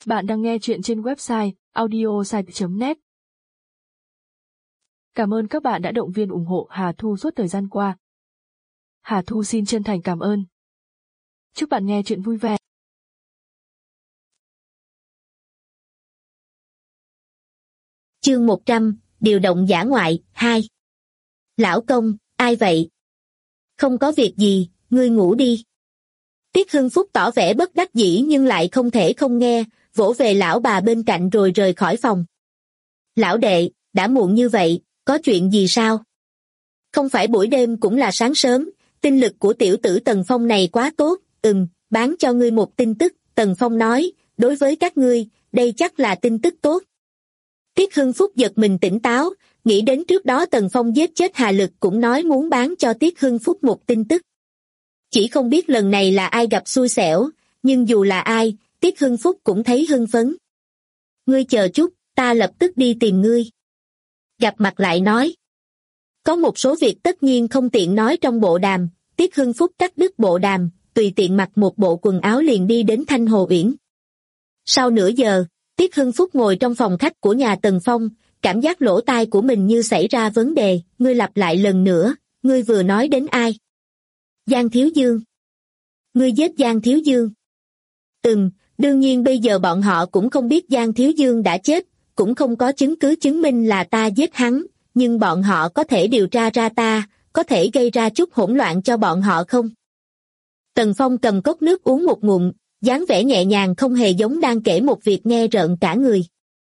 Bạn đang nghe chuyện trên website audiosite.net. Cảm ơn các bạn đã động viên ủng hộ Hà Thu suốt thời gian qua. Hà Thu xin chân thành cảm ơn. Chúc bạn nghe chuyện vui vẻ. Chương 100, điều động dã ngoại, 2. Lão công, ai vậy? Không có việc gì, ngươi ngủ đi. Tiết Hưng Phúc tỏ vẻ bất đắc dĩ nhưng lại không thể không nghe, vỗ về lão bà bên cạnh rồi rời khỏi phòng. Lão đệ, đã muộn như vậy, có chuyện gì sao? Không phải buổi đêm cũng là sáng sớm, tinh lực của tiểu tử Tần Phong này quá tốt, bán cho ngươi một tin tức, Tần Phong nói, đối với các ngươi, đây chắc là tin tức tốt. Tiết Hưng Phúc giật mình tỉnh táo, nghĩ đến trước đó Tần Phong giết chết Hà Lực cũng nói muốn bán cho Tiết Hưng Phúc một tin tức. Chỉ không biết lần này là ai gặp xui xẻo, nhưng dù là ai, Tiết Hưng Phúc cũng thấy hưng phấn. Ngươi chờ chút, ta lập tức đi tìm ngươi. Gặp mặt lại nói. Có một số việc tất nhiên không tiện nói trong bộ đàm, Tiết Hưng Phúc cắt đứt bộ đàm, tùy tiện mặc một bộ quần áo liền đi đến Thanh Hồ Uyển. Sau nửa giờ, Tiết Hưng Phúc ngồi trong phòng khách của nhà Tần Phong, cảm giác lỗ tai của mình như xảy ra vấn đề, ngươi lặp lại lần nữa, ngươi vừa nói đến ai? Giang Thiếu Dương. Ngươi giết Giang Thiếu Dương. Đương nhiên bây giờ bọn họ cũng không biết Giang Thiếu Dương đã chết, cũng không có chứng cứ chứng minh là ta giết hắn, nhưng bọn họ có thể điều tra ra ta, có thể gây ra chút hỗn loạn cho bọn họ không? Tần Phong cầm cốc nước uống một ngụm, dáng vẻ nhẹ nhàng không hề giống đang kể một việc nghe rợn cả người.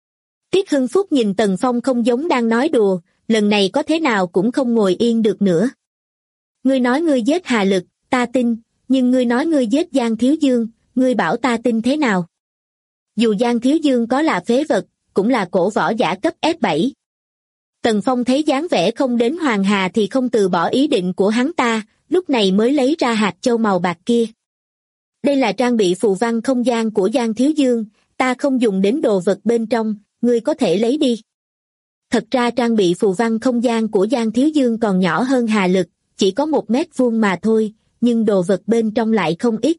Tiết Hưng Phúc nhìn Tần Phong không giống đang nói đùa, lần này có thế nào cũng không ngồi yên được nữa. Ngươi nói ngươi giết Hà Lực, ta tin, nhưng ngươi nói ngươi giết Giang Thiếu Dương, ngươi bảo ta tin thế nào? Dù Giang Thiếu Dương có là phế vật, cũng là cổ võ giả cấp S7. Tần Phong thấy dáng vẻ không đến Hoàng Hà thì không từ bỏ ý định của hắn ta, lúc này mới lấy ra hạt châu màu bạc kia. Đây là trang bị phù văn không gian của Giang Thiếu Dương, ta không dùng đến đồ vật bên trong, ngươi có thể lấy đi. Thật ra trang bị phù văn không gian của Giang Thiếu Dương còn nhỏ hơn Hà Lực, chỉ có 1 mét vuông mà thôi, nhưng đồ vật bên trong lại không ít.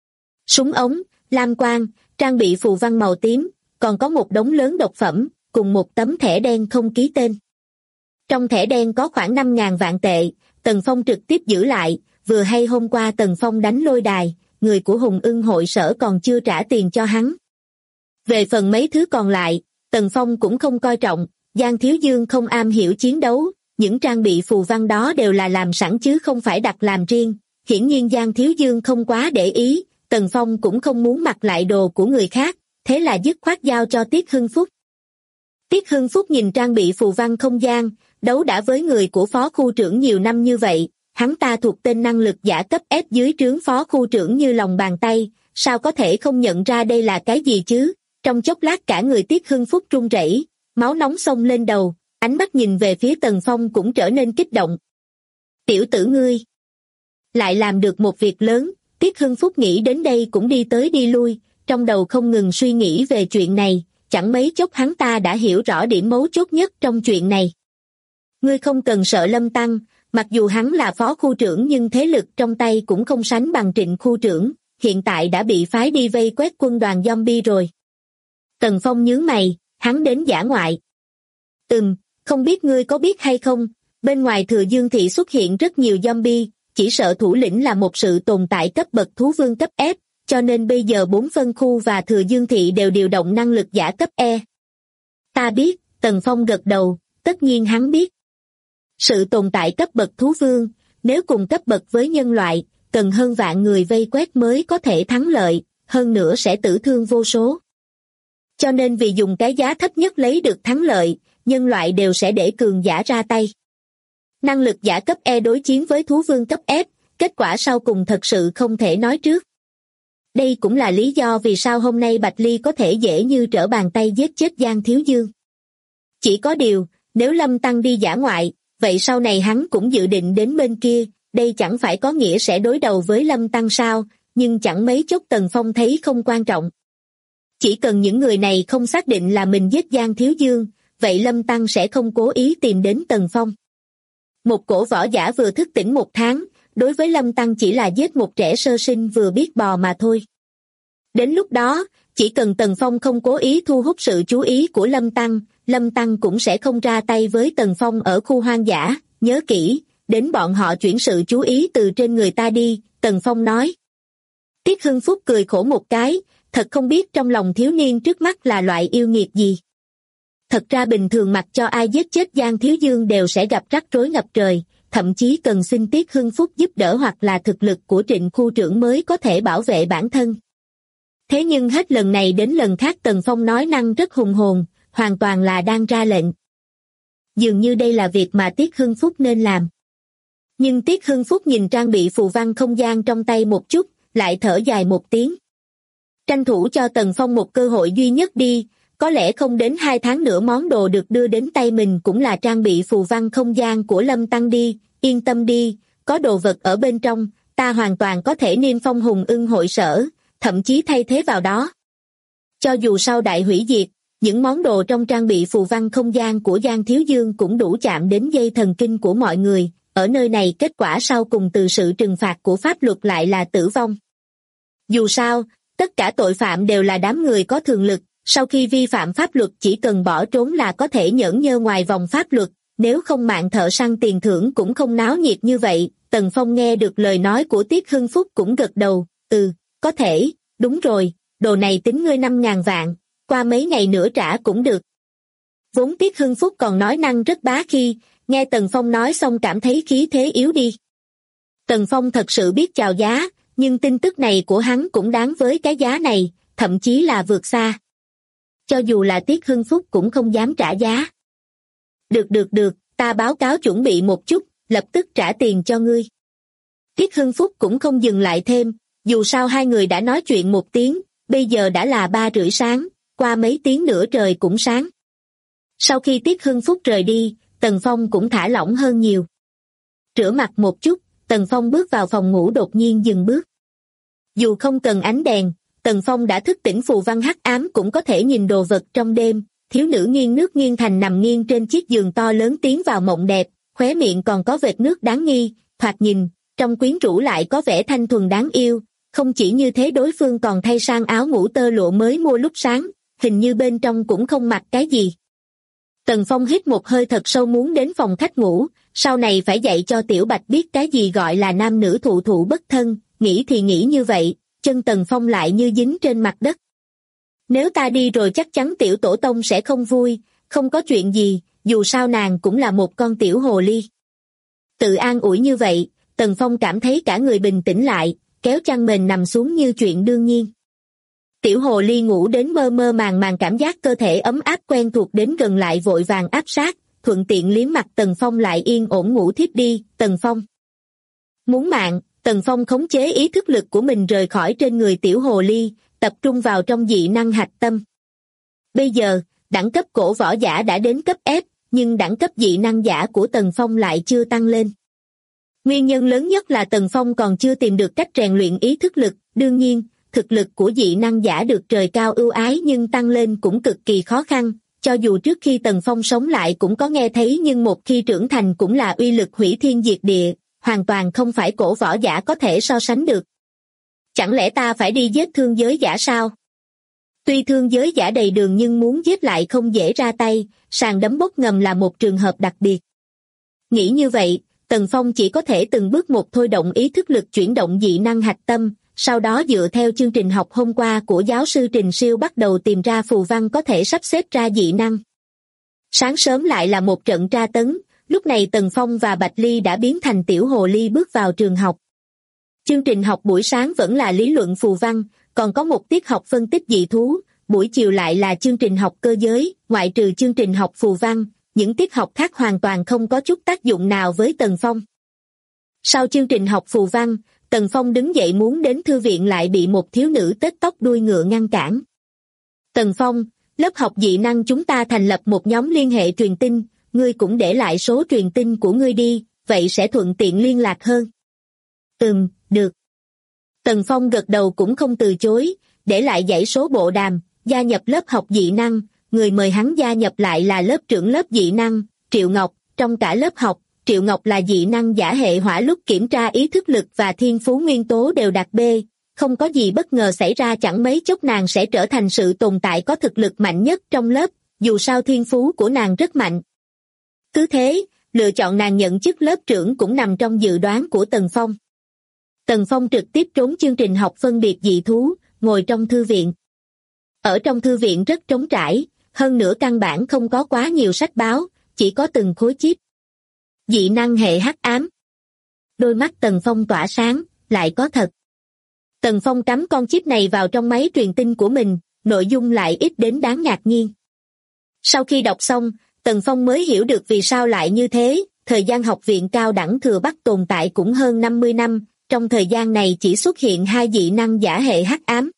Súng ống, lam quang, trang bị phù văn màu tím, còn có một đống lớn độc phẩm, cùng một tấm thẻ đen không ký tên. Trong thẻ đen có khoảng 5.000 vạn tệ, Tần Phong trực tiếp giữ lại, vừa hay hôm qua Tần Phong đánh lôi đài, người của Hùng Ưng hội sở còn chưa trả tiền cho hắn. Về phần mấy thứ còn lại, Tần Phong cũng không coi trọng, Giang Thiếu Dương không am hiểu chiến đấu, những trang bị phù văn đó đều là làm sẵn chứ không phải đặt làm riêng, hiển nhiên Giang Thiếu Dương không quá để ý, Tần Phong cũng không muốn mặc lại đồ của người khác, thế là dứt khoát giao cho Tiết Hưng Phúc. Tiết Hưng Phúc nhìn trang bị phù văn không gian, đấu đã với người của phó khu trưởng nhiều năm như vậy, hắn ta thuộc tên năng lực giả cấp S dưới trướng phó khu trưởng như lòng bàn tay, sao có thể không nhận ra đây là cái gì chứ? Trong chốc lát cả người Tiết Hưng Phúc run rẩy, máu nóng xông lên đầu, ánh mắt nhìn về phía Tần Phong cũng trở nên kích động. Tiểu tử ngươi lại làm được một việc lớn, Tiết Hưng Phúc nghĩ đến đây cũng đi tới đi lui, trong đầu không ngừng suy nghĩ về chuyện này, chẳng mấy chốc hắn ta đã hiểu rõ điểm mấu chốt nhất trong chuyện này. Ngươi không cần sợ Lâm Tăng, mặc dù hắn là phó khu trưởng nhưng thế lực trong tay cũng không sánh bằng Trịnh khu trưởng, hiện tại đã bị phái đi vây quét quân đoàn zombie rồi. Tần Phong nhướng mày, hắn đến dã ngoại. Không biết ngươi có biết hay không, bên ngoài Thừa Dương Thị xuất hiện rất nhiều zombie, chỉ sợ thủ lĩnh là một sự tồn tại cấp bậc thú vương cấp S, cho nên bây giờ 4 phân khu và Thừa Dương Thị đều điều động năng lực giả cấp E. Ta biết, Tần Phong gật đầu, tất nhiên hắn biết. Sự tồn tại cấp bậc thú vương, nếu cùng cấp bậc với nhân loại, cần hơn vạn người vây quét mới có thể thắng lợi, hơn nữa sẽ tử thương vô số. Cho nên vì dùng cái giá thấp nhất lấy được thắng lợi, nhân loại đều sẽ để cường giả ra tay. Năng lực giả cấp E đối chiến với thú vương cấp S, kết quả sau cùng thật sự không thể nói trước. Đây cũng là lý do vì sao hôm nay Bạch Ly có thể dễ như trở bàn tay giết chết Giang Thiếu Dương. Chỉ có điều, nếu Lâm Tăng đi dã ngoại, vậy sau này hắn cũng dự định đến bên kia, đây chẳng phải có nghĩa sẽ đối đầu với Lâm Tăng sao, nhưng chẳng mấy chốc Tần Phong thấy không quan trọng. Chỉ cần những người này không xác định là mình giết Giang Thiếu Dương, vậy Lâm Tăng sẽ không cố ý tìm đến Tần Phong. Một cổ võ giả vừa thức tỉnh 1 tháng, đối với Lâm Tăng chỉ là giết một trẻ sơ sinh vừa biết bò mà thôi. Đến lúc đó, chỉ cần Tần Phong không cố ý thu hút sự chú ý của Lâm Tăng cũng sẽ không ra tay với Tần Phong ở khu hoang dã, nhớ kỹ, đến bọn họ chuyển sự chú ý từ trên người ta đi, Tần Phong nói. Tiết Hưng Phúc cười khổ một cái, thật không biết trong lòng thiếu niên trước mắt là loại yêu nghiệt gì. Thật ra bình thường mặc cho ai giết chết Giang Thiếu Dương đều sẽ gặp rắc rối ngập trời, thậm chí cần xin Tiết Hưng Phúc giúp đỡ hoặc là thực lực của Trịnh khu trưởng mới có thể bảo vệ bản thân. Thế nhưng hết lần này đến lần khác Tần Phong nói năng rất hùng hồn, hoàn toàn là đang ra lệnh. Dường như đây là việc mà Tiết Hưng Phúc nên làm. Nhưng Tiết Hưng Phúc nhìn trang bị phù văn không gian trong tay một chút, lại thở dài một tiếng. Tranh thủ cho Tần Phong một cơ hội duy nhất đi, có lẽ không đến 2 tháng nữa món đồ được đưa đến tay mình cũng là trang bị phù văn không gian của Lâm Tăng đi, yên tâm đi, có đồ vật ở bên trong, ta hoàn toàn có thể niêm phong Hùng Ưng hội sở, thậm chí thay thế vào đó. Cho dù sau đại hủy diệt, những món đồ trong trang bị phù văn không gian của Giang Thiếu Dương cũng đủ chạm đến dây thần kinh của mọi người, ở nơi này kết quả sau cùng từ sự trừng phạt của pháp luật lại là tử vong. Dù sao, tất cả tội phạm đều là đám người có thường lực, sau khi vi phạm pháp luật chỉ cần bỏ trốn là có thể nhởn nhơ ngoài vòng pháp luật, nếu không mạng thợ săn tiền thưởng cũng không náo nhiệt như vậy. Tần Phong nghe được lời nói của Tiết Hưng Phúc cũng gật đầu, có thể, đúng rồi, đồ này tính ngươi 5.000 vạn, qua mấy ngày nữa trả cũng được. Vốn Tiết Hưng Phúc còn nói năng rất bá khí, nghe Tần Phong nói xong cảm thấy khí thế yếu đi. Tần Phong thật sự biết chào giá, nhưng tin tức này của hắn cũng đáng với cái giá này, thậm chí là vượt xa. Cho dù là Tiết Hưng Phúc cũng không dám trả giá. Được, ta báo cáo chuẩn bị một chút, lập tức trả tiền cho ngươi. Tiết Hưng Phúc cũng không dừng lại thêm, dù sao hai người đã nói chuyện một tiếng, bây giờ đã là 3:30 sáng, qua mấy tiếng nữa trời cũng sáng. Sau khi Tiết Hưng Phúc rời đi, Tần Phong cũng thả lỏng hơn nhiều. Rửa mặt một chút, Tần Phong bước vào phòng ngủ đột nhiên dừng bước. Dù không cần ánh đèn, Tần Phong đã thức tỉnh phù văn hắc ám cũng có thể nhìn đồ vật trong đêm. Thiếu nữ nghiêng nước nghiêng thành nằm nghiêng trên chiếc giường to lớn tiến vào mộng đẹp, khóe miệng còn có vệt nước đáng nghi, thoạt nhìn, trong quyến rũ lại có vẻ thanh thuần đáng yêu. Không chỉ như thế đối phương còn thay sang áo ngủ tơ lụa mới mua lúc sáng, hình như bên trong cũng không mặc cái gì. Tần Phong hít một hơi thật sâu muốn đến phòng khách ngủ, sau này phải dạy cho Tiểu Bạch biết cái gì gọi là nam nữ thụ thụ bất thân, nghĩ thì nghĩ như vậy, chân Tần Phong lại như dính trên mặt đất. Nếu ta đi rồi chắc chắn Tiểu Tổ Tông sẽ không vui, không có chuyện gì, dù sao nàng cũng là một con tiểu hồ ly. Tự an ủi như vậy, Tần Phong cảm thấy cả người bình tĩnh lại, kéo chăn mền nằm xuống như chuyện đương nhiên. Tiểu hồ ly ngủ đến mơ mơ màng cảm giác cơ thể ấm áp quen thuộc đến gần lại vội vàng áp sát, thuận tiện liếm mặt Tần Phong lại yên ổn ngủ thiếp đi. Tần Phong muốn mạng, Tần Phong khống chế ý thức lực của mình rời khỏi trên người tiểu hồ ly, tập trung vào trong dị năng hạch tâm. Bây giờ, đẳng cấp cổ võ giả đã đến cấp F, nhưng đẳng cấp dị năng giả của Tần Phong lại chưa tăng lên. Nguyên nhân lớn nhất là Tần Phong còn chưa tìm được cách rèn luyện ý thức lực, đương nhiên, thực lực của dị năng giả được trời cao ưu ái nhưng tăng lên cũng cực kỳ khó khăn, cho dù trước khi Tần Phong sống lại cũng có nghe thấy nhưng một khi trưởng thành cũng là uy lực hủy thiên diệt địa, hoàn toàn không phải cổ võ giả có thể so sánh được. Chẳng lẽ ta phải đi giết thương giới giả sao? Tuy thương giới giả đầy đường nhưng muốn giết lại không dễ ra tay, sàn đấm bốc ngầm là một trường hợp đặc biệt. Nghĩ như vậy, Tần Phong chỉ có thể từng bước một thôi động ý thức lực chuyển động dị năng hạch tâm, sau đó dựa theo chương trình học hôm qua của giáo sư Trình Siêu bắt đầu tìm ra phù văn có thể sắp xếp ra dị năng. Sáng sớm lại là một trận tra tấn, lúc này Tần Phong và Bạch Ly đã biến thành tiểu hồ ly bước vào trường học. Chương trình học buổi sáng vẫn là lý luận phù văn, còn có một tiết học phân tích dị thú, buổi chiều lại là chương trình học cơ giới, ngoại trừ chương trình học phù văn, những tiết học khác hoàn toàn không có chút tác dụng nào với Tần Phong. Sau chương trình học phù văn, Tần Phong đứng dậy muốn đến thư viện lại bị một thiếu nữ tết tóc đuôi ngựa ngăn cản. Tần Phong, lớp học dị năng chúng ta thành lập một nhóm liên hệ truyền tin, ngươi cũng để lại số truyền tin của ngươi đi, vậy sẽ thuận tiện liên lạc hơn. Được. Tần Phong gật đầu cũng không từ chối, để lại dãy số bộ đàm, gia nhập lớp học dị năng, người mời hắn gia nhập lại là lớp trưởng lớp dị năng, Triệu Ngọc, trong cả lớp học, Triệu Ngọc là dị năng giả hệ hỏa lúc kiểm tra ý thức lực và thiên phú nguyên tố đều đạt B, không có gì bất ngờ xảy ra chẳng mấy chốc nàng sẽ trở thành sự tồn tại có thực lực mạnh nhất trong lớp, dù sao thiên phú của nàng rất mạnh. Cứ thế, lựa chọn nàng nhận chức lớp trưởng cũng nằm trong dự đoán của Tần Phong. Tần Phong trực tiếp trốn chương trình học phân biệt dị thú, ngồi trong thư viện. Ở trong thư viện rất trống trải, hơn nữa căn bản không có quá nhiều sách báo, chỉ có từng khối chip. Dị năng hệ hắc ám. Đôi mắt Tần Phong tỏa sáng, lại có thật. Tần Phong cắm con chip này vào trong máy truyền tin của mình, nội dung lại ít đến đáng ngạc nhiên. Sau khi đọc xong, Tần Phong mới hiểu được vì sao lại như thế, thời gian học viện cao đẳng Thừa Bắc tồn tại cũng hơn 50 năm, trong thời gian này chỉ xuất hiện 2 dị năng giả hệ hắc ám.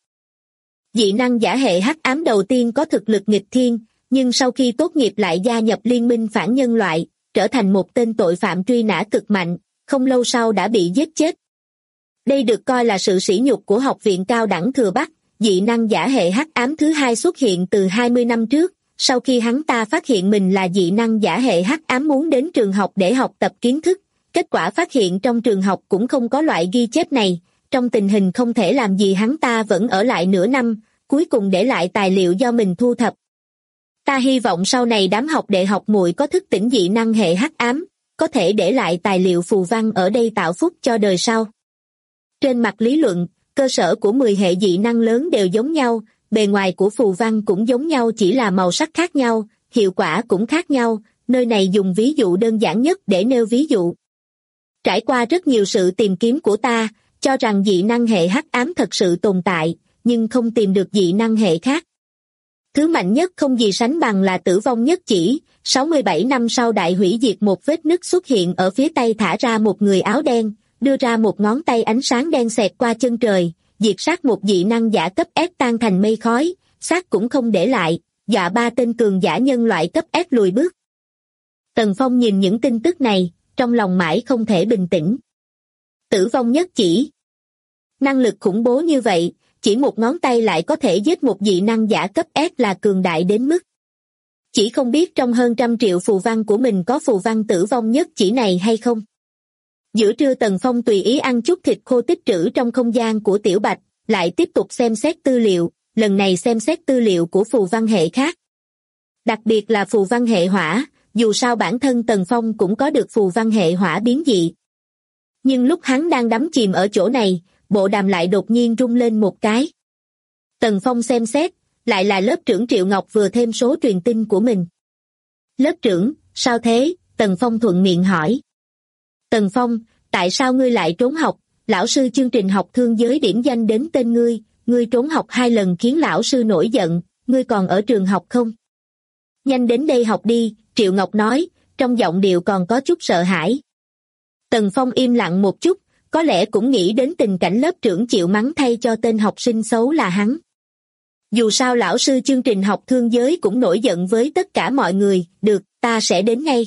Dị năng giả hệ hắc ám đầu tiên có thực lực nghịch thiên, nhưng sau khi tốt nghiệp lại gia nhập liên minh phản nhân loại, trở thành một tên tội phạm truy nã cực mạnh, không lâu sau đã bị giết chết. Đây được coi là sự sỉ nhục của học viện cao đẳng Thừa Bắc. Dị năng giả hệ hắc ám thứ hai xuất hiện từ 20 năm trước, sau khi hắn ta phát hiện mình là dị năng giả hệ hắc ám muốn đến trường học để học tập kiến thức, kết quả phát hiện trong trường học cũng không có loại ghi chép này, trong tình hình không thể làm gì hắn ta vẫn ở lại nửa năm, cuối cùng để lại tài liệu do mình thu thập. Ta hy vọng sau này đám học đệ học muội có thức tỉnh dị năng hệ hắc ám, có thể để lại tài liệu phù văn ở đây tạo phúc cho đời sau. Trên mặt lý luận, cơ sở của 10 hệ dị năng lớn đều giống nhau, bề ngoài của phù văn cũng giống nhau chỉ là màu sắc khác nhau, hiệu quả cũng khác nhau, nơi này dùng ví dụ đơn giản nhất để nêu ví dụ. Trải qua rất nhiều sự tìm kiếm của ta, cho rằng dị năng hệ hắc ám thật sự tồn tại, nhưng không tìm được dị năng hệ khác. Thứ mạnh nhất không gì sánh bằng là tử vong nhất chỉ, 67 năm sau đại hủy diệt một vết nứt xuất hiện ở phía tây thả ra một người áo đen, đưa ra một ngón tay ánh sáng đen xẹt qua chân trời, diệt sát một dị năng giả cấp S tan thành mây khói, xác cũng không để lại, dọa 3 tên cường giả nhân loại cấp S lùi bước. Tần Phong nhìn những tin tức này, trong lòng mãi không thể bình tĩnh. Tử vong nhất chỉ. Năng lực khủng bố như vậy, chỉ một ngón tay lại có thể giết một dị năng giả cấp S là cường đại đến mức. Chỉ không biết trong hơn 100 triệu phù văn của mình có phù văn tử vong nhất chỉ này hay không. Giữa trưa Tần Phong tùy ý ăn chút thịt khô tích trữ trong không gian của Tiểu Bạch, lại tiếp tục xem xét tư liệu, lần này xem xét tư liệu của phù văn hệ khác. Đặc biệt là phù văn hệ hỏa, dù sao bản thân Tần Phong cũng có được phù văn hệ hỏa biến dị. Nhưng lúc hắn đang đắm chìm ở chỗ này, bộ đàm lại đột nhiên rung lên một cái. Tần Phong xem xét, lại là lớp trưởng Triệu Ngọc vừa thêm số truyền tin của mình. Lớp trưởng, sao thế? Tần Phong thuận miệng hỏi. Tần Phong, tại sao ngươi lại trốn học? Lão sư chương trình học thương giới điểm danh đến tên ngươi trốn học 2 lần khiến lão sư nổi giận, ngươi còn ở trường học không? Nhanh đến đây học đi, Triệu Ngọc nói, trong giọng điệu còn có chút sợ hãi. Tần Phong im lặng một chút, có lẽ cũng nghĩ đến tình cảnh lớp trưởng chịu mắng thay cho tên học sinh xấu là hắn. Dù sao lão sư chương trình học thương giới cũng nổi giận với tất cả mọi người, được, ta sẽ đến ngay.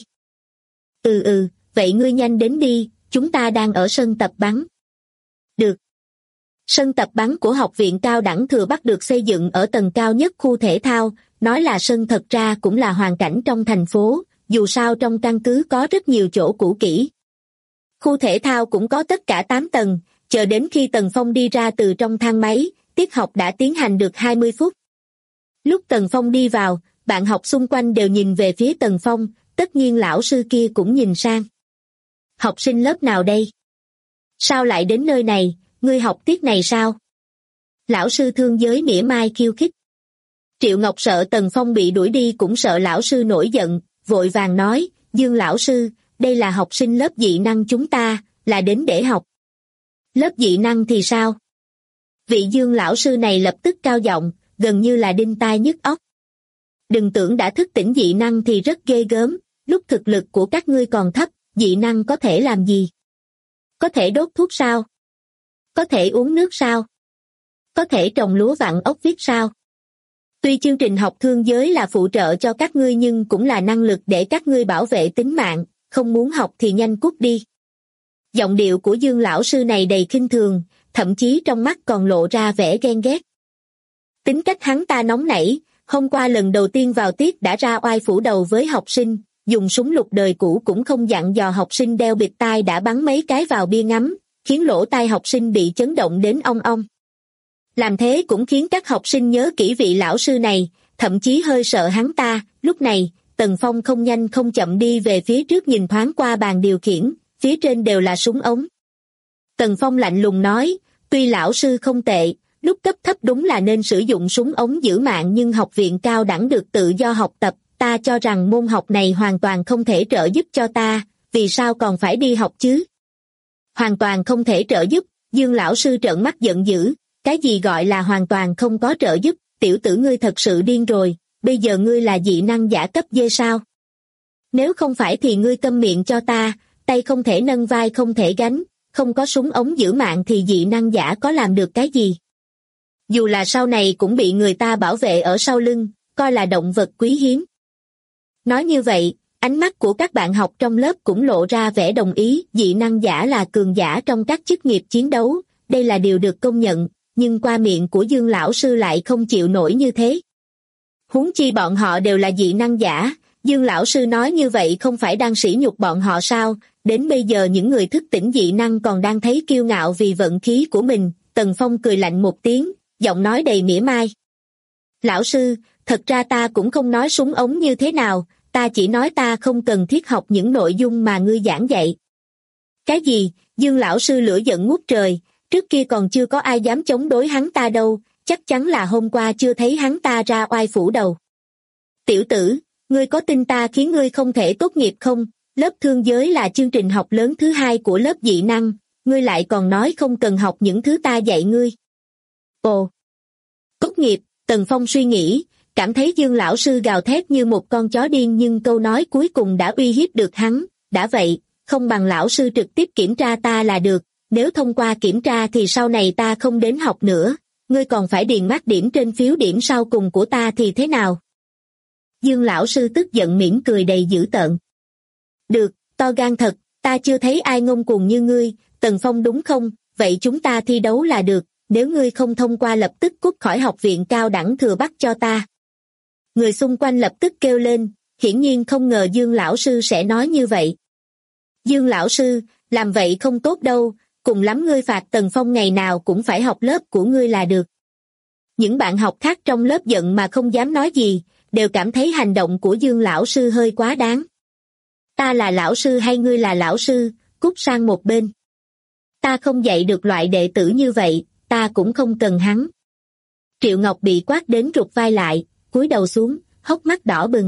Vậy ngươi nhanh đến đi, chúng ta đang ở sân tập bắn. Được. Sân tập bắn của học viện cao đẳng Thừa Bắc được xây dựng ở tầng cao nhất khu thể thao, nói là sân thật ra cũng là hoàn cảnh trong thành phố, dù sao trong căn cứ có rất nhiều chỗ cũ kỹ. Khu thể thao cũng có tất cả 8 tầng, chờ đến khi Tần Phong đi ra từ trong thang máy, tiết học đã tiến hành được 20 phút. Lúc Tần Phong đi vào, bạn học xung quanh đều nhìn về phía Tần Phong, tất nhiên lão sư kia cũng nhìn sang. Học sinh lớp nào đây? Sao lại đến nơi này, ngươi học tiết này sao? Lão sư thương giới mỉa mai khiêu khích. Triệu Ngọc sợ Tần Phong bị đuổi đi cũng sợ lão sư nổi giận, vội vàng nói, Dương lão sư, đây là học sinh lớp dị năng chúng ta, là đến để học. Lớp dị năng thì sao? Vị Dương lão sư này lập tức cao giọng, gần như là đinh tai nhức óc. Đừng tưởng đã thức tỉnh dị năng thì rất ghê gớm, lúc thực lực của các ngươi còn thấp, dị năng có thể làm gì? Có thể đốt thuốc sao? Có thể uống nước sao? Có thể trồng lúa vặn ốc vít sao? Tuy chương trình học thương giới là phụ trợ cho các ngươi nhưng cũng là năng lực để các ngươi bảo vệ tính mạng, không muốn học thì nhanh cút đi. Giọng điệu của Dương lão sư này đầy khinh thường, thậm chí trong mắt còn lộ ra vẻ ghen ghét. Tính cách hắn ta nóng nảy, hôm qua lần đầu tiên vào tiết đã ra oai phủ đầu với học sinh, dùng súng lục đời cũ cũng không dặn dò học sinh đeo bịt tai đã bắn mấy cái vào bia ngắm, khiến lỗ tai học sinh bị chấn động đến ong ong. Làm thế cũng khiến các học sinh nhớ kỹ vị lão sư này, thậm chí hơi sợ hắn ta. Lúc này, Tần Phong không nhanh không chậm đi về phía trước nhìn thoáng qua bàn điều khiển, phía trên đều là súng ống. Tần Phong lạnh lùng nói, tuy lão sư không tệ, lúc cấp thấp đúng là nên sử dụng súng ống giữ mạng, nhưng học viện cao đẳng được tự do học tập, ta cho rằng môn học này hoàn toàn không thể trợ giúp cho ta, vì sao còn phải đi học chứ? Hoàn toàn không thể trợ giúp, Dương lão sư trợn mắt giận dữ, cái gì gọi là hoàn toàn không có trợ giúp, tiểu tử ngươi thật sự điên rồi, bây giờ ngươi là dị năng giả cấp D sao? Nếu không phải thì ngươi câm miệng cho ta, tay không thể nâng vai không thể gánh, không có súng ống giữ mạng thì dị năng giả có làm được cái gì? Dù là sau này cũng bị người ta bảo vệ ở sau lưng, coi là động vật quý hiếm. Nói như vậy, ánh mắt của các bạn học trong lớp cũng lộ ra vẻ đồng ý, dị năng giả là cường giả trong các chức nghiệp chiến đấu, đây là điều được công nhận, nhưng qua miệng của Dương lão sư lại không chịu nổi như thế. Huống chi bọn họ đều là dị năng giả, Dương lão sư nói như vậy không phải đang sỉ nhục bọn họ sao? Đến bây giờ những người thức tỉnh dị năng còn đang thấy kiêu ngạo vì vận khí của mình. Tần Phong cười lạnh một tiếng, giọng nói đầy mỉa mai. Lão sư, thật ra ta cũng không nói súng ống như thế nào, ta chỉ nói ta không cần thiết học những nội dung mà ngươi giảng dạy. Cái gì? Dương lão sư lửa giận ngút trời, trước kia còn chưa có ai dám chống đối hắn ta đâu, chắc chắn là hôm qua chưa thấy hắn ta ra oai phủ đầu. Tiểu tử, ngươi có tin ta khiến ngươi không thể tốt nghiệp không? Lớp thương giới là chương trình học lớn thứ 2 của lớp dị năng, ngươi lại còn nói không cần học những thứ ta dạy ngươi. Ồ! Tốt nghiệp, Tần Phong suy nghĩ, cảm thấy Dương lão sư gào thét như một con chó điên, nhưng câu nói cuối cùng đã uy hiếp được hắn. Đã vậy, không bằng lão sư trực tiếp kiểm tra ta là được, nếu thông qua kiểm tra thì sau này ta không đến học nữa, ngươi còn phải điền mác điểm trên phiếu điểm sau cùng của ta thì thế nào? Dương lão sư tức giận mỉm cười đầy dữ tợn. Được, to gan thật, ta chưa thấy ai ngông cuồng như ngươi, Tần Phong đúng không? Vậy chúng ta thi đấu là được, nếu ngươi không thông qua lập tức cút khỏi học viện cao đẳng Thừa Bắc cho ta. Người xung quanh lập tức kêu lên, hiển nhiên không ngờ Dương lão sư sẽ nói như vậy. Dương lão sư, làm vậy không tốt đâu, cùng lắm ngươi phạt Tần Phong ngày nào cũng phải học lớp của ngươi là được. Những bạn học khác trong lớp giận mà không dám nói gì, đều cảm thấy hành động của Dương lão sư hơi quá đáng. Ta là lão sư hay ngươi là lão sư, cút sang một bên. Ta không dạy được loại đệ tử như vậy, ta cũng không cần hắn. Triệu Ngọc bị quát đến rụt vai lại, cúi đầu xuống, hốc mắt đỏ bừng.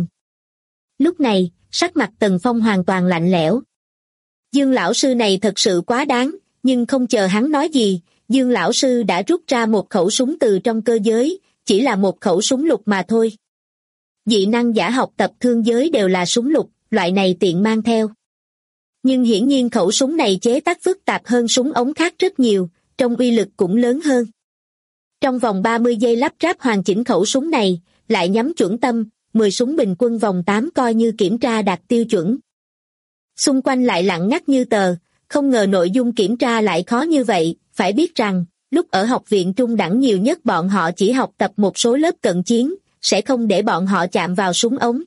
Lúc này, sắc mặt Tần Phong hoàn toàn lạnh lẽo. Dương lão sư này thật sự quá đáng, nhưng không chờ hắn nói gì, Dương lão sư đã rút ra một khẩu súng từ trong cơ giới, chỉ là một khẩu súng lục mà thôi. Dị năng giả học tập thương giới đều là súng lục, loại này tiện mang theo. Nhưng hiển nhiên khẩu súng này chế tác phức tạp hơn súng ống khác rất nhiều, trong uy lực cũng lớn hơn. Trong vòng 30 giây lắp ráp hoàn chỉnh khẩu súng này, lại nhắm chuẩn tâm, 10 súng bình quân vòng 8 coi như kiểm tra đạt tiêu chuẩn. Xung quanh lại lặng ngắt như tờ, không ngờ nội dung kiểm tra lại khó như vậy, phải biết rằng, lúc ở học viện trung đẳng nhiều nhất bọn họ chỉ học tập một số lớp cận chiến, sẽ không để bọn họ chạm vào súng ống.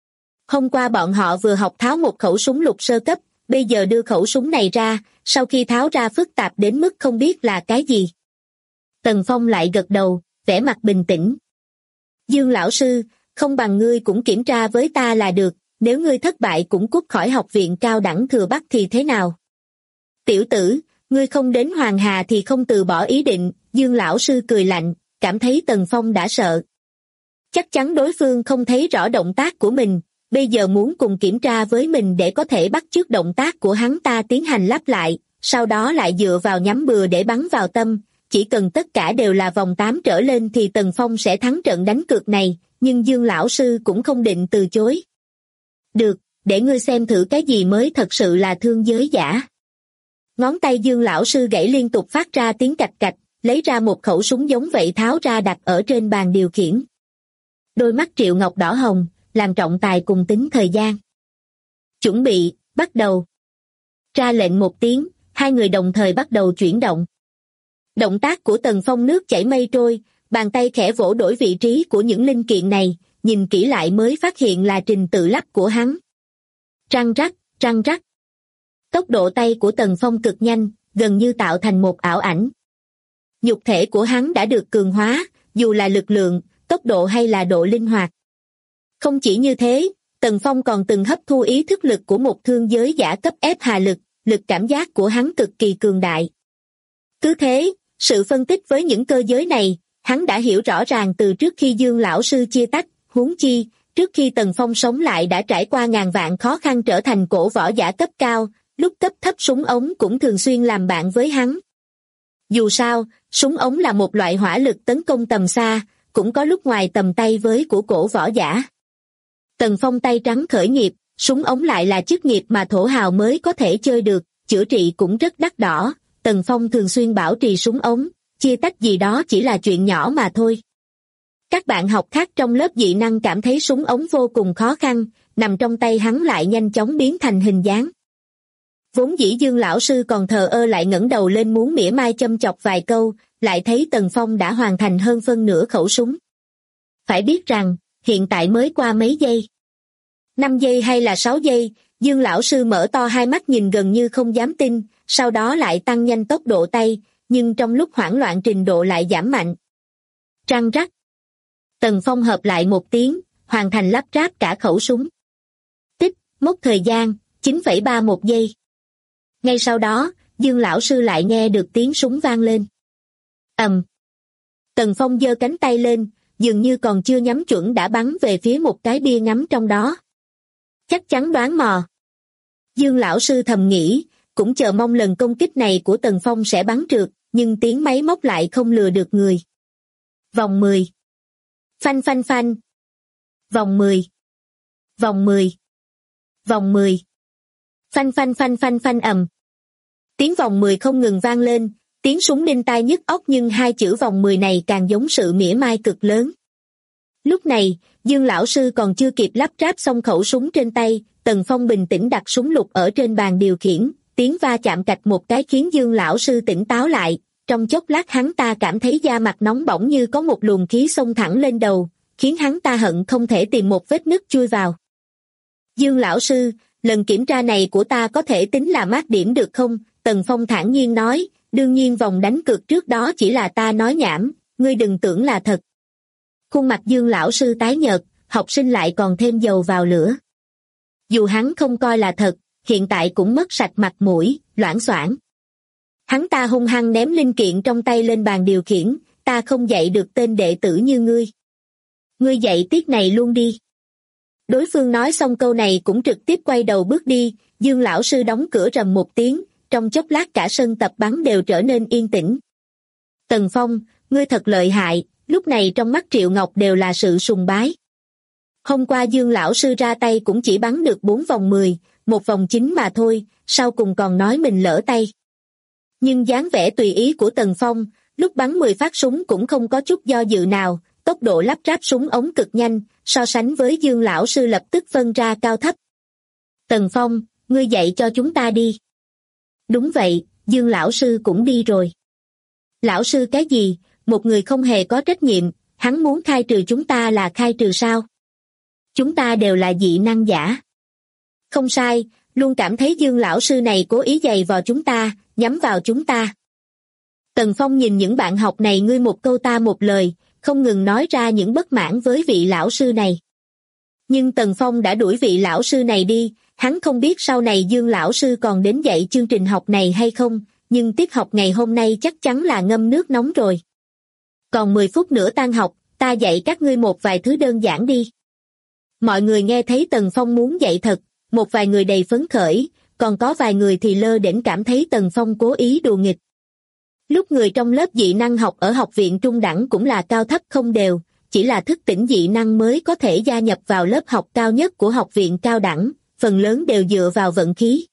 Hôm qua bọn họ vừa học tháo một khẩu súng lục sơ cấp, bây giờ đưa khẩu súng này ra, sau khi tháo ra phức tạp đến mức không biết là cái gì. Tần Phong lại gật đầu, vẻ mặt bình tĩnh. Dương lão sư, không bằng ngươi cũng kiểm tra với ta là được, nếu ngươi thất bại cũng cút khỏi học viện cao đẳng Thừa Bắc thì thế nào? Tiểu tử, ngươi không đến Hoàng Hà thì không từ bỏ ý định, Dương lão sư cười lạnh, cảm thấy Tần Phong đã sợ. Chắc chắn đối phương không thấy rõ động tác của mình, bây giờ muốn cùng kiểm tra với mình để có thể bắt chước động tác của hắn ta tiến hành lắp lại, sau đó lại dựa vào nhắm bừa để bắn vào tâm, chỉ cần tất cả đều là vòng 8 trở lên thì Tần Phong sẽ thắng trận đánh cược này, nhưng Dương lão sư cũng không định từ chối. Được, để ngươi xem thử cái gì mới thật sự là thương giới giả. Ngón tay Dương lão sư gãy liên tục phát ra tiếng cạch cạch, lấy ra một khẩu súng giống vậy tháo ra đặt ở trên bàn điều khiển. Đôi mắt Triệu Ngọc đỏ hồng, làm trọng tài cùng tính thời gian. Chuẩn bị, bắt đầu. Ra lệnh một tiếng, hai người đồng thời bắt đầu chuyển động. Động tác của Tần Phong nước chảy mây trôi, bàn tay khẽ vỗ đổi vị trí của những linh kiện này, nhìn kỹ lại mới phát hiện là trình tự lắp của hắn. Răng rắc, răng rắc. Tốc độ tay của Tần Phong cực nhanh, gần như tạo thành một ảo ảnh. nhục thể của hắn đã được cường hóa, dù là lực lượng, tốc độ hay là độ linh hoạt. Không chỉ như thế, Tần Phong còn từng hấp thu ý thức lực của một thương giới giả cấp ép hà lực, lực cảm giác của hắn cực kỳ cường đại. Cứ thế, sự phân tích với những cơ giới này, hắn đã hiểu rõ ràng từ trước khi Dương lão sư chia tách, huống chi, trước khi Tần Phong sống lại đã trải qua ngàn vạn khó khăn trở thành cổ võ giả cấp cao, lúc cấp thấp súng ống cũng thường xuyên làm bạn với hắn. Dù sao, súng ống là một loại hỏa lực tấn công tầm xa, cũng có lúc ngoài tầm tay với của cổ võ giả. Tần Phong tay trắng khởi nghiệp, súng ống lại là chức nghiệp mà thổ hào mới có thể chơi được, chữa trị cũng rất đắt đỏ. Tần Phong thường xuyên bảo trì súng ống, chia tách gì đó chỉ là chuyện nhỏ mà thôi. Các bạn học khác trong lớp dị năng cảm thấy súng ống vô cùng khó khăn, nằm trong tay hắn lại nhanh chóng biến thành hình dáng. Vốn dĩ Dương lão sư còn thờ ơ lại ngẩng đầu lên muốn mỉa mai châm chọc vài câu, lại thấy Tần Phong đã hoàn thành hơn phân nửa khẩu súng. Phải biết rằng, hiện tại mới qua mấy giây. 5 giây hay là 6 giây, Dương lão sư mở to hai mắt nhìn gần như không dám tin, sau đó lại tăng nhanh tốc độ tay, nhưng trong lúc hoảng loạn trình độ lại giảm mạnh. Răng rắc. Tần Phong hợp lại một tiếng, hoàn thành lắp ráp cả khẩu súng. Tích, mốc thời gian, 9,31 giây. Ngay sau đó, Dương lão sư lại nghe được tiếng súng vang lên. Ầm. Tần Phong giơ cánh tay lên, dường như còn chưa nhắm chuẩn đã bắn về phía một cái bia ngắm trong đó. Chắc chắn đoán mò. Dương lão sư thầm nghĩ, cũng chờ mong lần công kích này của Tần Phong sẽ bắn trượt, nhưng tiếng máy móc lại không lừa được người. Vòng 10. Phanh phanh phanh. Vòng 10. Vòng 10. Vòng 10. Phanh phanh phanh phanh phanh ầm. Tiếng vòng 10 không ngừng vang lên, tiếng súng đinh tai nhức óc, nhưng hai chữ vòng 10 này càng giống sự mỉa mai cực lớn. Lúc này, Dương lão sư còn chưa kịp lắp ráp xong khẩu súng trên tay, Tần Phong bình tĩnh đặt súng lục ở trên bàn điều khiển, tiếng va chạm cạch một cái khiến Dương lão sư tỉnh táo lại, trong chốc lát hắn ta cảm thấy da mặt nóng bỏng như có một luồng khí xông thẳng lên đầu, khiến hắn ta hận không thể tìm một vết nứt chui vào. Dương lão sư, lần kiểm tra này của ta có thể tính là mát điểm được không? Tần Phong thản nhiên nói, đương nhiên vòng đánh cược trước đó chỉ là ta nói nhảm, ngươi đừng tưởng là thật. Khuôn mặt Dương lão sư tái nhợt, học sinh lại còn thêm dầu vào lửa. Dù hắn không coi là thật, hiện tại cũng mất sạch mặt mũi, loảng xoảng. Hắn ta hung hăng ném linh kiện trong tay lên bàn điều khiển, ta không dạy được tên đệ tử như ngươi. Ngươi dạy tiết này luôn đi. Đối phương nói xong câu này cũng trực tiếp quay đầu bước đi, Dương lão sư đóng cửa rầm một tiếng, trong chốc lát cả sân tập bắn đều trở nên yên tĩnh. Tần Phong, ngươi thật lợi hại, lúc này trong mắt Triệu Ngọc đều là sự sùng bái. Hôm qua Dương lão sư ra tay cũng chỉ bắn được 4 vòng 10, một vòng 9 mà thôi, sau cùng còn nói mình lỡ tay. Nhưng dáng vẻ tùy ý của Tần Phong, lúc bắn 10 phát súng cũng không có chút do dự nào, tốc độ lắp ráp súng ống cực nhanh, so sánh với Dương lão sư lập tức phân ra cao thấp. Tần Phong, ngươi dạy cho chúng ta đi. Đúng vậy, Dương lão sư cũng đi rồi. Lão sư cái gì, một người không hề có trách nhiệm, hắn muốn khai trừ chúng ta là khai trừ sao? Chúng ta đều là dị năng giả. Không sai, luôn cảm thấy Dương lão sư này cố ý giày vò chúng ta, nhắm vào chúng ta. Tần Phong nhìn những bạn học này ngươi một câu ta một lời, không ngừng nói ra những bất mãn với vị lão sư này. Nhưng Tần Phong đã đuổi vị lão sư này đi, hắn không biết sau này Dương lão sư còn đến dạy chương trình học này hay không, nhưng tiết học ngày hôm nay chắc chắn là ngâm nước nóng rồi. Còn 10 phút nữa tan học, ta dạy các ngươi một vài thứ đơn giản đi. Mọi người nghe thấy Tần Phong muốn dạy thật, một vài người đầy phấn khởi, còn có vài người thì lơ đễnh cảm thấy Tần Phong cố ý đùa nghịch. Lúc người trong lớp dị năng học ở học viện trung đẳng cũng là cao thấp không đều, chỉ là thức tỉnh dị năng mới có thể gia nhập vào lớp học cao nhất của học viện cao đẳng, phần lớn đều dựa vào vận khí.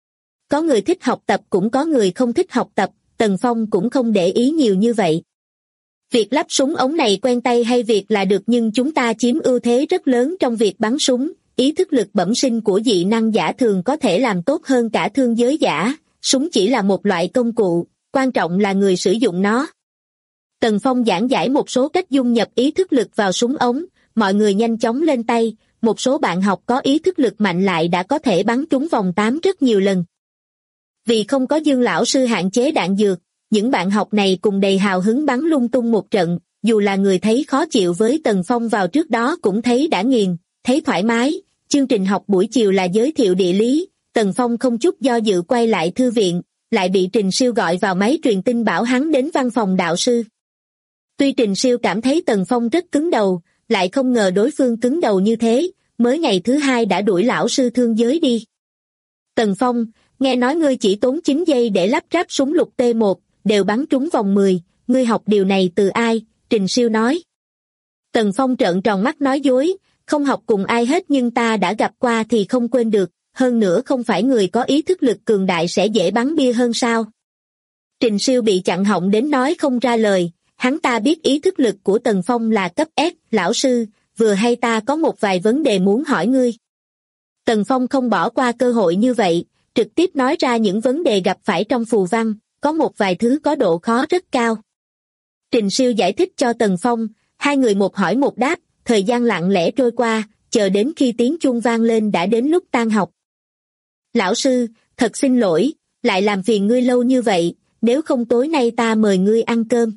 Có người thích học tập cũng có người không thích học tập, Tần Phong cũng không để ý nhiều như vậy. Việc lắp súng ống này quen tay hay việc là được, nhưng chúng ta chiếm ưu thế rất lớn trong việc bắn súng, ý thức lực bẩm sinh của dị năng giả thường có thể làm tốt hơn cả thương giới giả, súng chỉ là một loại công cụ, quan trọng là người sử dụng nó. Tần Phong giảng giải một số cách dung nhập ý thức lực vào súng ống, mọi người nhanh chóng lên tay, một số bạn học có ý thức lực mạnh lại đã có thể bắn trúng vòng 8 rất nhiều lần. Vì không có Dương lão sư hạn chế đạn dược, những bạn học này cùng đầy hào hứng bắn lung tung một trận, dù là người thấy khó chịu với Tần Phong vào trước đó cũng thấy đã nghiền, thấy thoải mái. Chương trình học buổi chiều là giới thiệu địa lý, Tần Phong không chút do dự quay lại thư viện, lại bị Trình Siêu gọi vào máy truyền tin bảo hắn đến văn phòng đạo sư. Tuy Trình Siêu cảm thấy Tần Phong rất cứng đầu, lại không ngờ đối phương cứng đầu như thế, mới ngày thứ hai đã đuổi lão sư thương giới đi. Tần Phong, nghe nói ngươi chỉ tốn 9 giây để lắp ráp súng lục T1, đều bắn trúng vòng 10, ngươi học điều này từ ai? Trình Siêu nói. Tần Phong trợn tròn mắt nói dối, không học cùng ai hết nhưng ta đã gặp qua thì không quên được, hơn nữa không phải người có ý thức lực cường đại sẽ dễ bắn bia hơn sao? Trình Siêu bị chặn họng đến nói không ra lời, hắn ta biết ý thức lực của Tần Phong là cấp S, lão sư, vừa hay ta có một vài vấn đề muốn hỏi ngươi. Tần Phong không bỏ qua cơ hội như vậy, trực tiếp nói ra những vấn đề gặp phải trong phù văn, có một vài thứ có độ khó rất cao. Trình Siêu giải thích cho Tần Phong, hai người một hỏi một đáp, thời gian lặng lẽ trôi qua, chờ đến khi tiếng chuông vang lên đã đến lúc tan học. Lão sư, thật xin lỗi, lại làm phiền ngươi lâu như vậy, nếu không tối nay ta mời ngươi ăn cơm.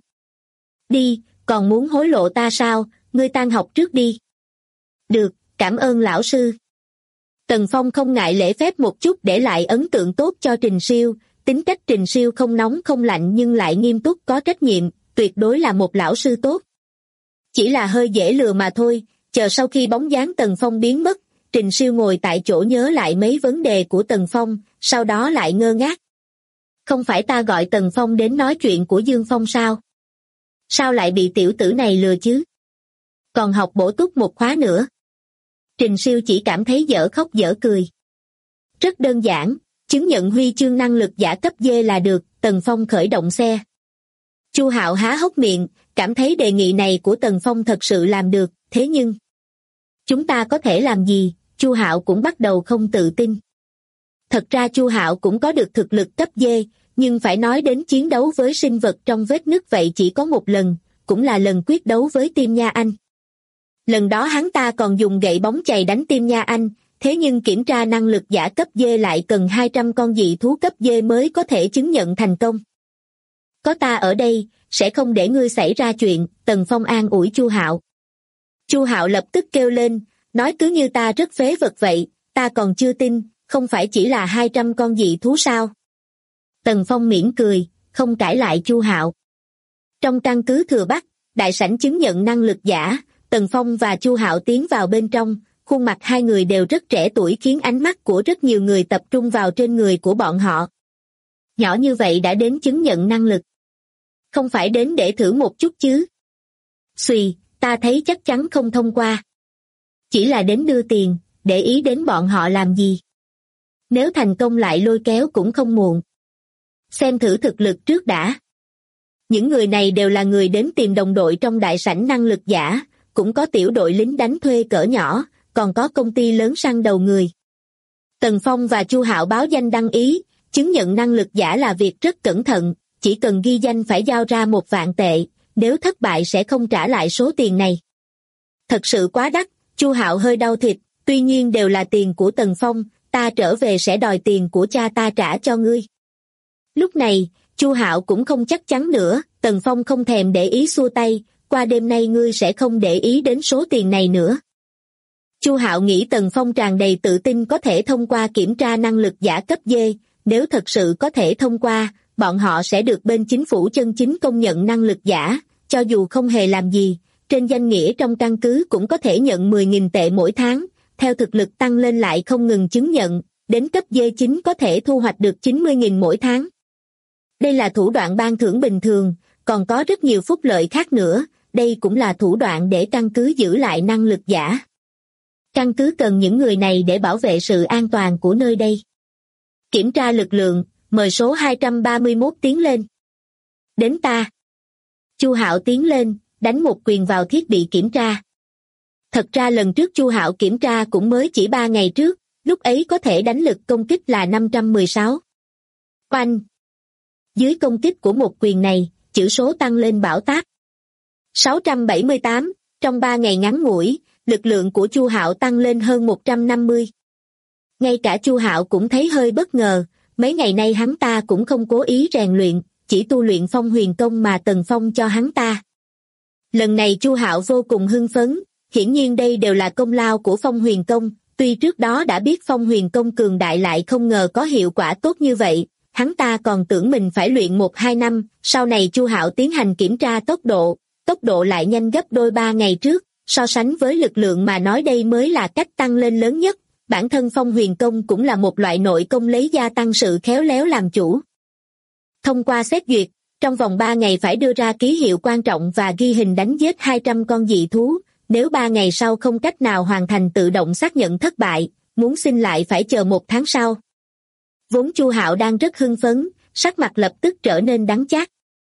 Đi, còn muốn hối lộ ta sao, ngươi tan học trước đi. Được, cảm ơn lão sư. Tần Phong không ngại lễ phép một chút để lại ấn tượng tốt cho Trình Siêu, tính cách Trình Siêu không nóng không lạnh nhưng lại nghiêm túc có trách nhiệm, tuyệt đối là một lão sư tốt. Chỉ là hơi dễ lừa mà thôi, chờ sau khi bóng dáng Tần Phong biến mất, Trình Siêu ngồi tại chỗ nhớ lại mấy vấn đề của Tần Phong, sau đó lại ngơ ngác. Không phải ta gọi Tần Phong đến nói chuyện của Dương Phong sao? Sao lại bị tiểu tử này lừa chứ? Còn học bổ túc một khóa nữa. Trình Siêu chỉ cảm thấy dở khóc dở cười. Rất đơn giản, chứng nhận huy chương năng lực giả cấp D là được. Tần Phong khởi động xe. Chu Hạo há hốc miệng, cảm thấy đề nghị này của Tần Phong thật sự làm được, thế nhưng chúng ta có thể làm gì? Chu Hạo cũng bắt đầu không tự tin. Thật ra Chu Hạo cũng có được thực lực cấp D, nhưng phải nói đến chiến đấu với sinh vật trong vết nứt vậy chỉ có một lần, cũng là lần quyết đấu với Tim Nha Anh. Lần đó hắn ta còn dùng gậy bóng chày đánh Tim Nha Anh, thế nhưng kiểm tra năng lực giả cấp D lại cần 200 con dị thú cấp D mới có thể chứng nhận thành công. Có ta ở đây, sẽ không để ngươi xảy ra chuyện, Tần Phong an ủi Chu Hạo. Chu Hạo lập tức kêu lên, nói cứ như ta rất phế vật vậy, ta còn chưa tin, không phải chỉ là 200 con dị thú sao? Tần Phong mỉm cười, không cãi lại Chu Hạo. Trong căn cứ Thừa Bắc, đại sảnh chứng nhận năng lực giả, Tần Phong và Chu Hạo tiến vào bên trong, khuôn mặt hai người đều rất trẻ tuổi khiến ánh mắt của rất nhiều người tập trung vào trên người của bọn họ. Nhỏ như vậy đã đến chứng nhận năng lực. Không phải đến để thử một chút chứ? Xùy, ta thấy chắc chắn không thông qua. Chỉ là đến đưa tiền, để ý đến bọn họ làm gì? Nếu thành công lại lôi kéo cũng không muộn. Xem thử thực lực trước đã. Những người này đều là người đến tìm đồng đội trong đại sảnh năng lực giả, cũng có tiểu đội lính đánh thuê cỡ nhỏ, còn có công ty lớn săn đầu người. Tần Phong và Chu Hạo báo danh đăng ý, chứng nhận năng lực giả là việc rất cẩn thận, chỉ cần ghi danh phải giao ra 1.000 tệ, nếu thất bại sẽ không trả lại số tiền này. Thật sự quá đắt, Chu Hạo hơi đau thịt, tuy nhiên đều là tiền của Tần Phong, ta trở về sẽ đòi tiền của cha ta trả cho ngươi. Lúc này, Chu Hạo cũng không chắc chắn nữa, Tần Phong không thèm để ý xua tay, qua đêm nay ngươi sẽ không để ý đến số tiền này nữa. Chu Hạo nghĩ Tần Phong tràn đầy tự tin có thể thông qua kiểm tra năng lực giả cấp D, nếu thật sự có thể thông qua, bọn họ sẽ được bên chính phủ chân chính công nhận năng lực giả, cho dù không hề làm gì, trên danh nghĩa trong căn cứ cũng có thể nhận 10.000 tệ mỗi tháng, theo thực lực tăng lên lại không ngừng chứng nhận, đến cấp D9 có thể thu hoạch được 90.000 mỗi tháng. Đây là thủ đoạn ban thưởng bình thường, còn có rất nhiều phúc lợi khác nữa, đây cũng là thủ đoạn để căn cứ giữ lại năng lực giả. Căn cứ cần những người này để bảo vệ sự an toàn của nơi đây. Kiểm tra lực lượng, mời số 231 tiến lên. Đến ta. Chu Hạo tiến lên, đánh một quyền vào thiết bị kiểm tra. Thật ra lần trước Chu Hạo kiểm tra cũng mới chỉ 3 ngày trước, lúc ấy có thể đánh lực công kích là 516. Oanh! Dưới công kích của một quyền này, chữ số tăng lên bão táp. 678, trong 3 ngày ngắn ngủi, lực lượng của Chu Hạo tăng lên hơn 150. Ngay cả Chu Hạo cũng thấy hơi bất ngờ, mấy ngày nay hắn ta cũng không cố ý rèn luyện, chỉ tu luyện Phong Huyền Công mà Tần Phong cho hắn ta. Lần này Chu Hạo vô cùng hưng phấn, hiển nhiên đây đều là công lao của Phong Huyền Công, tuy trước đó đã biết Phong Huyền Công cường đại lại không ngờ có hiệu quả tốt như vậy, hắn ta còn tưởng mình phải luyện 1-2 năm, sau này Chu Hạo tiến hành kiểm tra tốc độ lại nhanh gấp đôi 3 ngày trước, so sánh với lực lượng mà nói đây mới là cách tăng lên lớn nhất, bản thân Phong Huyền Công cũng là một loại nội công lấy gia tăng sự khéo léo làm chủ. Thông qua xét duyệt, trong vòng 3 ngày phải đưa ra ký hiệu quan trọng và ghi hình đánh giết 200 con dị thú, nếu 3 ngày sau không cách nào hoàn thành tự động xác nhận thất bại, muốn xin lại phải chờ 1 tháng sau. Vốn Chu Hạo đang rất hưng phấn, sắc mặt lập tức trở nên đắng chát.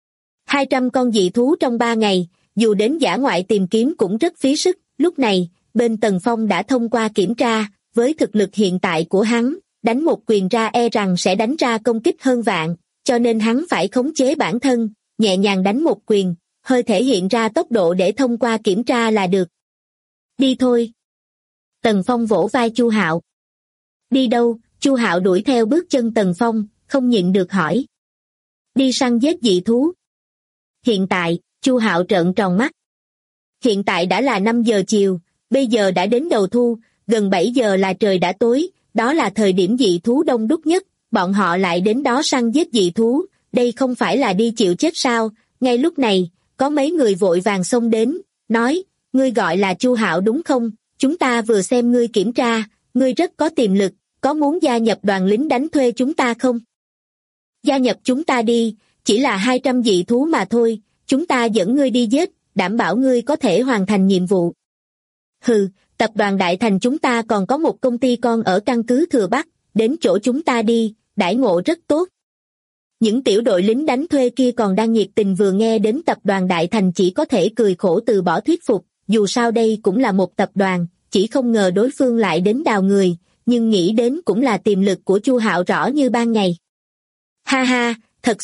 200 con dị thú trong 3 ngày, dù đến dã ngoại tìm kiếm cũng rất phí sức, lúc này, bên Tần Phong đã thông qua kiểm tra, với thực lực hiện tại của hắn, đánh một quyền ra e rằng sẽ đánh ra công kích hơn vạn, cho nên hắn phải khống chế bản thân, nhẹ nhàng đánh một quyền, hơi thể hiện ra tốc độ để thông qua kiểm tra là được. Đi thôi. Tần Phong vỗ vai Chu Hạo. Đi đâu? Chu Hạo đuổi theo bước chân Tần Phong, không nhịn được hỏi. Đi săn giết dị thú. Hiện tại, Chu Hạo trợn tròn mắt. Hiện tại đã là 5 giờ chiều, bây giờ đã đến đầu thu, gần 7 giờ là trời đã tối, đó là thời điểm dị thú đông đúc nhất, bọn họ lại đến đó săn giết dị thú, đây không phải là đi chịu chết sao? Ngay lúc này, có mấy người vội vàng xông đến, nói, ngươi gọi là Chu Hạo đúng không? Chúng ta vừa xem ngươi kiểm tra, ngươi rất có tiềm lực, có muốn gia nhập đoàn lính đánh thuê chúng ta không? Gia nhập chúng ta đi, chỉ là 200 dị thú mà thôi, chúng ta dẫn ngươi đi giết, đảm bảo ngươi có thể hoàn thành nhiệm vụ. Hừ, tập đoàn Đại Thành chúng ta còn có một công ty con ở căn cứ Thừa Bắc, đến chỗ chúng ta đi, đãi ngộ rất tốt. Những tiểu đội lính đánh thuê kia còn đang nhiệt tình vừa nghe đến tập đoàn Đại Thành chỉ có thể cười khổ từ bỏ thuyết phục, dù sao đây cũng là một tập đoàn, chỉ không ngờ đối phương lại đến đào người, nhưng nghĩ đến cũng là tiềm lực của Chu Hạo rõ như ban ngày. Ha ha, thật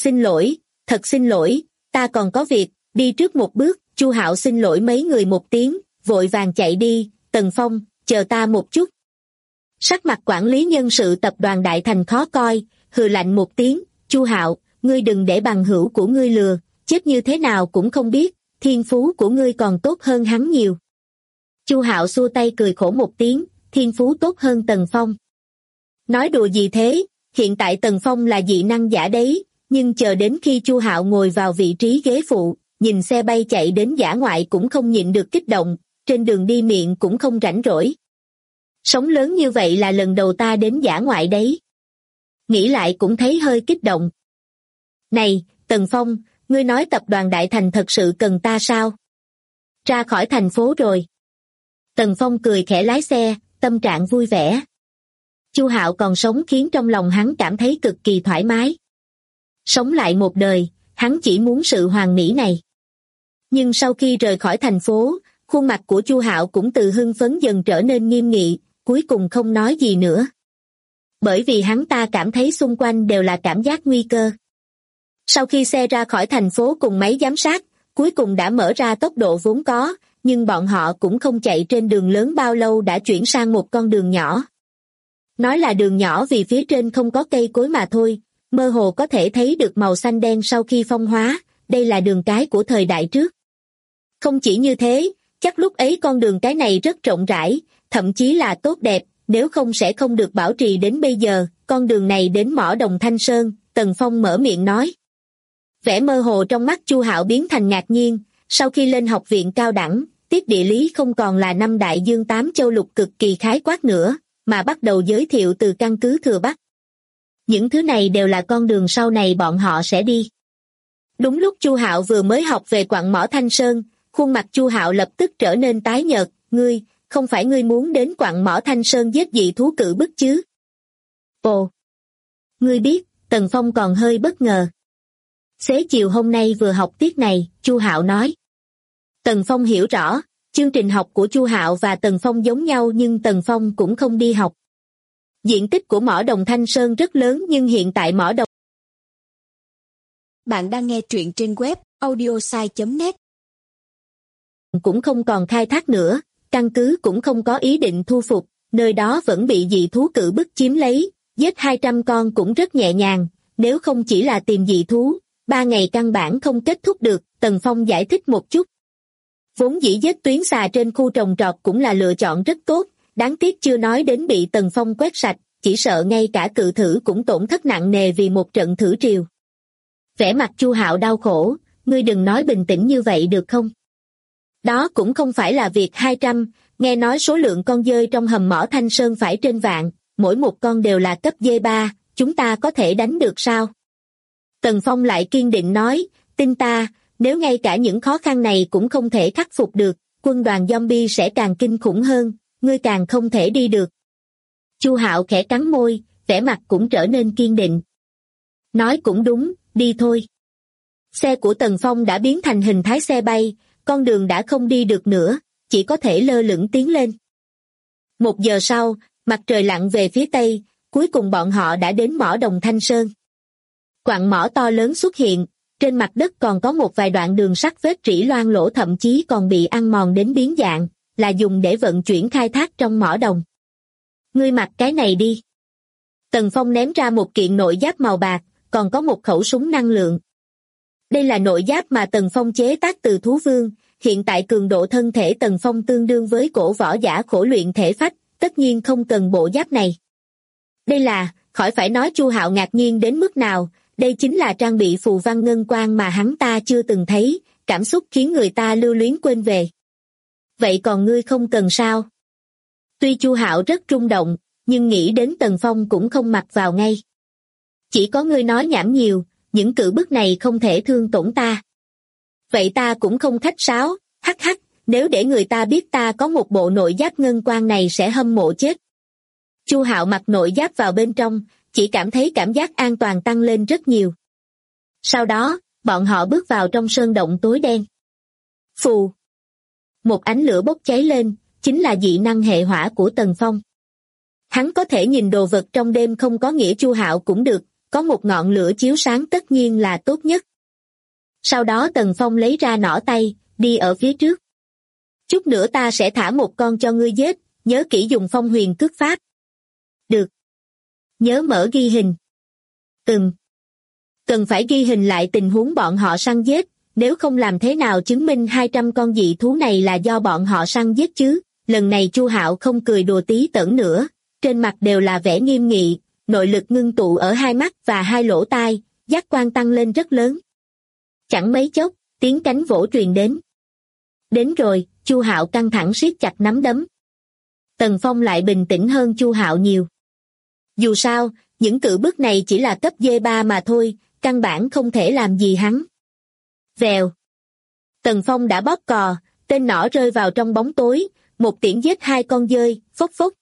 xin lỗi, ta còn có việc, đi trước một bước, Chu Hạo xin lỗi mấy người một tiếng, vội vàng chạy đi, Tần Phong, chờ ta một chút. Sắc mặt quản lý nhân sự tập đoàn Đại Thành khó coi, hừ lạnh một tiếng, Chu Hạo, ngươi đừng để bằng hữu của ngươi lừa, chết như thế nào cũng không biết, thiên phú của ngươi còn tốt hơn hắn nhiều. Chu Hạo xua tay cười khổ một tiếng, thiên phú tốt hơn Tần Phong. Nói đùa gì thế, hiện tại Tần Phong là dị năng giả đấy, nhưng chờ đến khi Chu Hạo ngồi vào vị trí ghế phụ, nhìn xe bay chạy đến dã ngoại cũng không nhịn được kích động, trên đường đi miệng cũng không rảnh rỗi. Sống lớn như vậy là lần đầu ta đến dã ngoại đấy. Nghĩ lại cũng thấy hơi kích động. Này, Tần Phong, ngươi nói tập đoàn Đại Thành thật sự cần ta sao? Ra khỏi thành phố rồi. Tần Phong cười khẽ lái xe, tâm trạng vui vẻ. Chu Hạo còn sống khiến trong lòng hắn cảm thấy cực kỳ thoải mái. Sống lại một đời, hắn chỉ muốn sự hoàn mỹ này. Nhưng sau khi rời khỏi thành phố, khuôn mặt của Chu Hạo cũng từ hưng phấn dần trở nên nghiêm nghị, cuối cùng không nói gì nữa. Bởi vì hắn ta cảm thấy xung quanh đều là cảm giác nguy cơ. Sau khi xe ra khỏi thành phố cùng máy giám sát, cuối cùng đã mở ra tốc độ vốn có, nhưng bọn họ cũng không chạy trên đường lớn bao lâu đã chuyển sang một con đường nhỏ. Nói là đường nhỏ vì phía trên không có cây cối mà thôi, mơ hồ có thể thấy được màu xanh đen sau khi phong hóa, đây là đường cái của thời đại trước. Không chỉ như thế, chắc lúc ấy con đường cái này rất rộng rãi, thậm chí là tốt đẹp, nếu không sẽ không được bảo trì đến bây giờ, con đường này đến mỏ đồng Thanh Sơn, Tần Phong mở miệng nói. Vẻ mơ hồ trong mắt Chu Hạo biến thành ngạc nhiên, sau khi lên học viện cao đẳng, tiết địa lý không còn là 5 đại dương 8 châu lục cực kỳ khái quát nữa, mà bắt đầu giới thiệu từ căn cứ Thừa Bắc. Những thứ này đều là con đường sau này bọn họ sẽ đi. Đúng lúc Chu Hạo vừa mới học về quặng mỏ Thanh Sơn, khuôn mặt Chu Hạo lập tức trở nên tái nhợt, ngươi, không phải ngươi muốn đến quặng mỏ Thanh Sơn giết dị thú cự bức chứ? Ồ! Ngươi biết, Tần Phong còn hơi bất ngờ. Xế chiều hôm nay vừa học tiết này, Chu Hạo nói. Tần Phong hiểu rõ, chương trình học của Chu Hạo và Tần Phong giống nhau nhưng Tần Phong cũng không đi học. Diện tích của mỏ đồng Thanh Sơn rất lớn nhưng hiện tại mỏ đồng... Bạn đang nghe truyện trên web audiosai.net. Cũng không còn khai thác nữa, căn cứ cũng không có ý định thu phục, nơi đó vẫn bị dị thú cự bức chiếm lấy, giết 200 con cũng rất nhẹ nhàng, nếu không chỉ là tìm dị thú, 3 ngày căn bản không kết thúc được, Tần Phong giải thích một chút. Vốn dĩ giết tuyến xà trên khu trồng trọt cũng là lựa chọn rất tốt, đáng tiếc chưa nói đến bị Tần Phong quét sạch, chỉ sợ ngay cả cự thử cũng tổn thất nặng nề vì một trận thử triều. Vẻ mặt Chu Hạo đau khổ, ngươi đừng nói bình tĩnh như vậy được không? Đó cũng không phải là việc 200, nghe nói số lượng con dơi trong hầm mỏ Thanh Sơn phải trên vạn, mỗi một con đều là cấp D3, chúng ta có thể đánh được sao? Tần Phong lại kiên định nói, tin ta, nếu ngay cả những khó khăn này cũng không thể khắc phục được, quân đoàn zombie sẽ càng kinh khủng hơn, ngươi càng không thể đi được. Chu Hạo khẽ cắn môi, vẻ mặt cũng trở nên kiên định. Nói cũng đúng, đi thôi. Xe của Tần Phong đã biến thành hình thái xe bay, con đường đã không đi được nữa, chỉ có thể lơ lửng tiến lên. 1 giờ sau, mặt trời lặn về phía tây, cuối cùng bọn họ đã đến mỏ đồng Thanh Sơn. Quặng mỏ to lớn xuất hiện, trên mặt đất còn có một vài đoạn đường sắt vết rỉ loang lỗ thậm chí còn bị ăn mòn đến biến dạng, là dùng để vận chuyển khai thác trong mỏ đồng. Ngươi mặc cái này đi. Tần Phong ném ra một kiện nội giáp màu bạc, còn có một khẩu súng năng lượng. Đây là nội giáp mà Tần Phong chế tác từ thú vương, hiện tại cường độ thân thể Tần Phong tương đương với cổ võ giả khổ luyện thể phách, tất nhiên không cần bộ giáp này. Đây là, khỏi phải nói Chu Hạo ngạc nhiên đến mức nào, đây chính là trang bị phù văn ngân quang mà hắn ta chưa từng thấy, cảm xúc khiến người ta lưu luyến quên về. Vậy còn ngươi không cần sao? Tuy Chu Hạo rất rung động, nhưng nghĩ đến Tần Phong cũng không mặc vào ngay. Chỉ có ngươi nói nhảm nhiều, những cự bức này không thể thương tổn ta. Vậy ta cũng không khách sáo, hắc hắc, nếu để người ta biết ta có một bộ nội giáp ngân quang này sẽ hâm mộ chết. Chu Hạo mặc nội giáp vào bên trong, chỉ cảm thấy cảm giác an toàn tăng lên rất nhiều. Sau đó, bọn họ bước vào trong sơn động tối đen. Phù! Một ánh lửa bốc cháy lên, chính là dị năng hệ hỏa của Tần Phong. Hắn có thể nhìn đồ vật trong đêm không có nghĩa Chu Hạo cũng được, có một ngọn lửa chiếu sáng tất nhiên là tốt nhất. Sau đó Tần Phong lấy ra nỏ tay, đi ở phía trước. Chút nữa ta sẽ thả một con cho ngươi giết, nhớ kỹ dùng phong huyền cước pháp. Được. Nhớ mở ghi hình. Cần phải ghi hình lại tình huống bọn họ săn giết, nếu không làm thế nào chứng minh 200 con dị thú này là do bọn họ săn giết chứ. Lần này Chu Hạo không cười đùa tí tởn nữa, trên mặt đều là vẻ nghiêm nghị, nội lực ngưng tụ ở hai mắt và hai lỗ tai, giác quan tăng lên rất lớn. Chẳng mấy chốc, tiếng cánh vỗ truyền đến. Đến rồi, Chu Hạo căng thẳng siết chặt nắm đấm. Tần Phong lại bình tĩnh hơn Chu Hạo nhiều. Dù sao, những cự bức này chỉ là cấp D3 mà thôi, căn bản không thể làm gì hắn. Vèo. Tần Phong đã bóp cò, tên nỏ rơi vào trong bóng tối, một tiễn giết 2 con dơi, phốc phốc.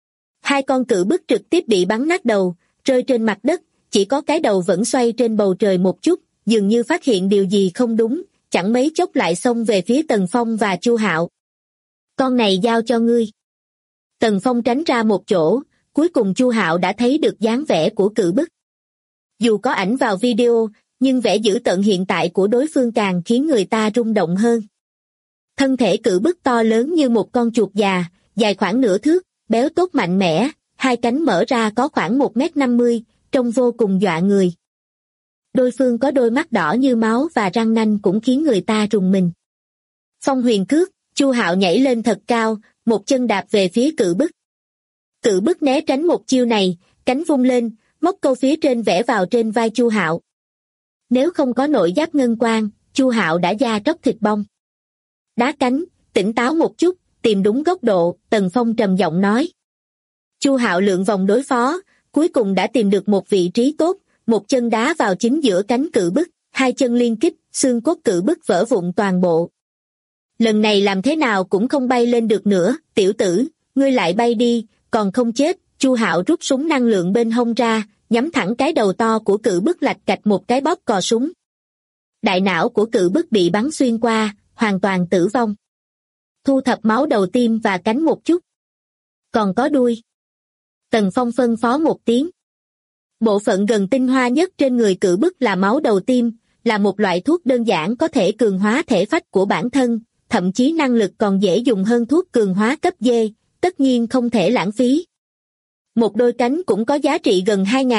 2 con cự bức trực tiếp bị bắn nát đầu, rơi trên mặt đất, chỉ có cái đầu vẫn xoay trên bầu trời một chút, dường như phát hiện điều gì không đúng, chẳng mấy chốc lại xông về phía Tần Phong và Chu Hạo. Con này giao cho ngươi. Tần Phong tránh ra một chỗ, cuối cùng Chu Hạo đã thấy được dáng vẻ của cự bức. Dù có ảnh vào video, nhưng vẻ dữ tợn hiện tại của đối phương càng khiến người ta rung động hơn. Thân thể cự bức to lớn như một con chuột già, dài khoảng nửa thước, béo tốt mạnh mẽ, 2 cánh mở ra có khoảng 1m50, trông vô cùng dọa người. Đối phương có đôi mắt đỏ như máu và răng nanh cũng khiến người ta rùng mình. Phong huyền cước, Chu Hạo nhảy lên thật cao, một chân đạp về phía cự bức. Cự bức né tránh một chiêu này, cánh vung lên, móc câu phía trên vẽ vào trên vai Chu Hạo. Nếu không có nội giáp ngân quang, Chu Hạo đã da tróc thịt bong. Đá cánh, tỉnh táo một chút, tìm đúng góc độ, Tần Phong trầm giọng nói. Chu Hạo lượn vòng đối phó, cuối cùng đã tìm được một vị trí tốt, một chân đá vào chính giữa cánh cự bức, 2 chân liên kích, xương cốt cự bức vỡ vụn toàn bộ. Lần này làm thế nào cũng không bay lên được nữa, tiểu tử, ngươi lại bay đi, còn không chết. Chu Hạo rút súng năng lượng bên hông ra, nhắm thẳng cái đầu to của cự bức lạch cạch một cái bóp cò súng. Đại não của cự bức bị bắn xuyên qua, hoàn toàn tử vong. Thu thập máu đầu tim và cánh một chút. Còn có đuôi. Tần Phong phân phó một tiếng. Bộ phận gần tinh hoa nhất trên người cự bức là máu đầu tim, là một loại thuốc đơn giản có thể cường hóa thể phách của bản thân, thậm chí năng lực còn dễ dùng hơn thuốc cường hóa cấp D, tất nhiên không thể lãng phí. Một đôi cánh cũng có giá trị gần 2.000,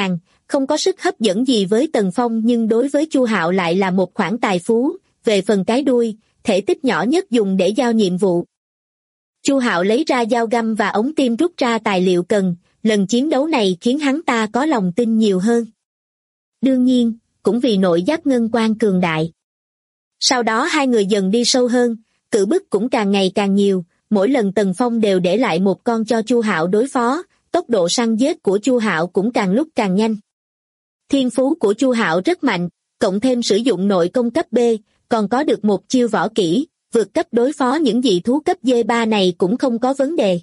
không có sức hấp dẫn gì với Tần Phong, nhưng đối với Chu Hạo lại là một khoản tài phú. Về phần cái đuôi, thể tích nhỏ nhất dùng để giao nhiệm vụ. Chu Hạo lấy ra dao găm và ống tiêm, rút ra tài liệu cần. Lần chiến đấu này khiến hắn ta có lòng tin nhiều hơn. Đương nhiên, cũng vì nội giáp ngân quan cường đại. Sau đó hai người dần đi sâu hơn, cự bức cũng càng ngày càng nhiều. Mỗi lần Tần Phong đều để lại một con cho Chu Hạo đối phó. Tốc độ săn giết của Chu Hạo cũng càng lúc càng nhanh. Thiên phú của Chu Hạo rất mạnh, cộng thêm sử dụng nội công cấp B, còn có được một chiêu võ kỹ, vượt cấp đối phó những dị thú cấp D3 này cũng không có vấn đề.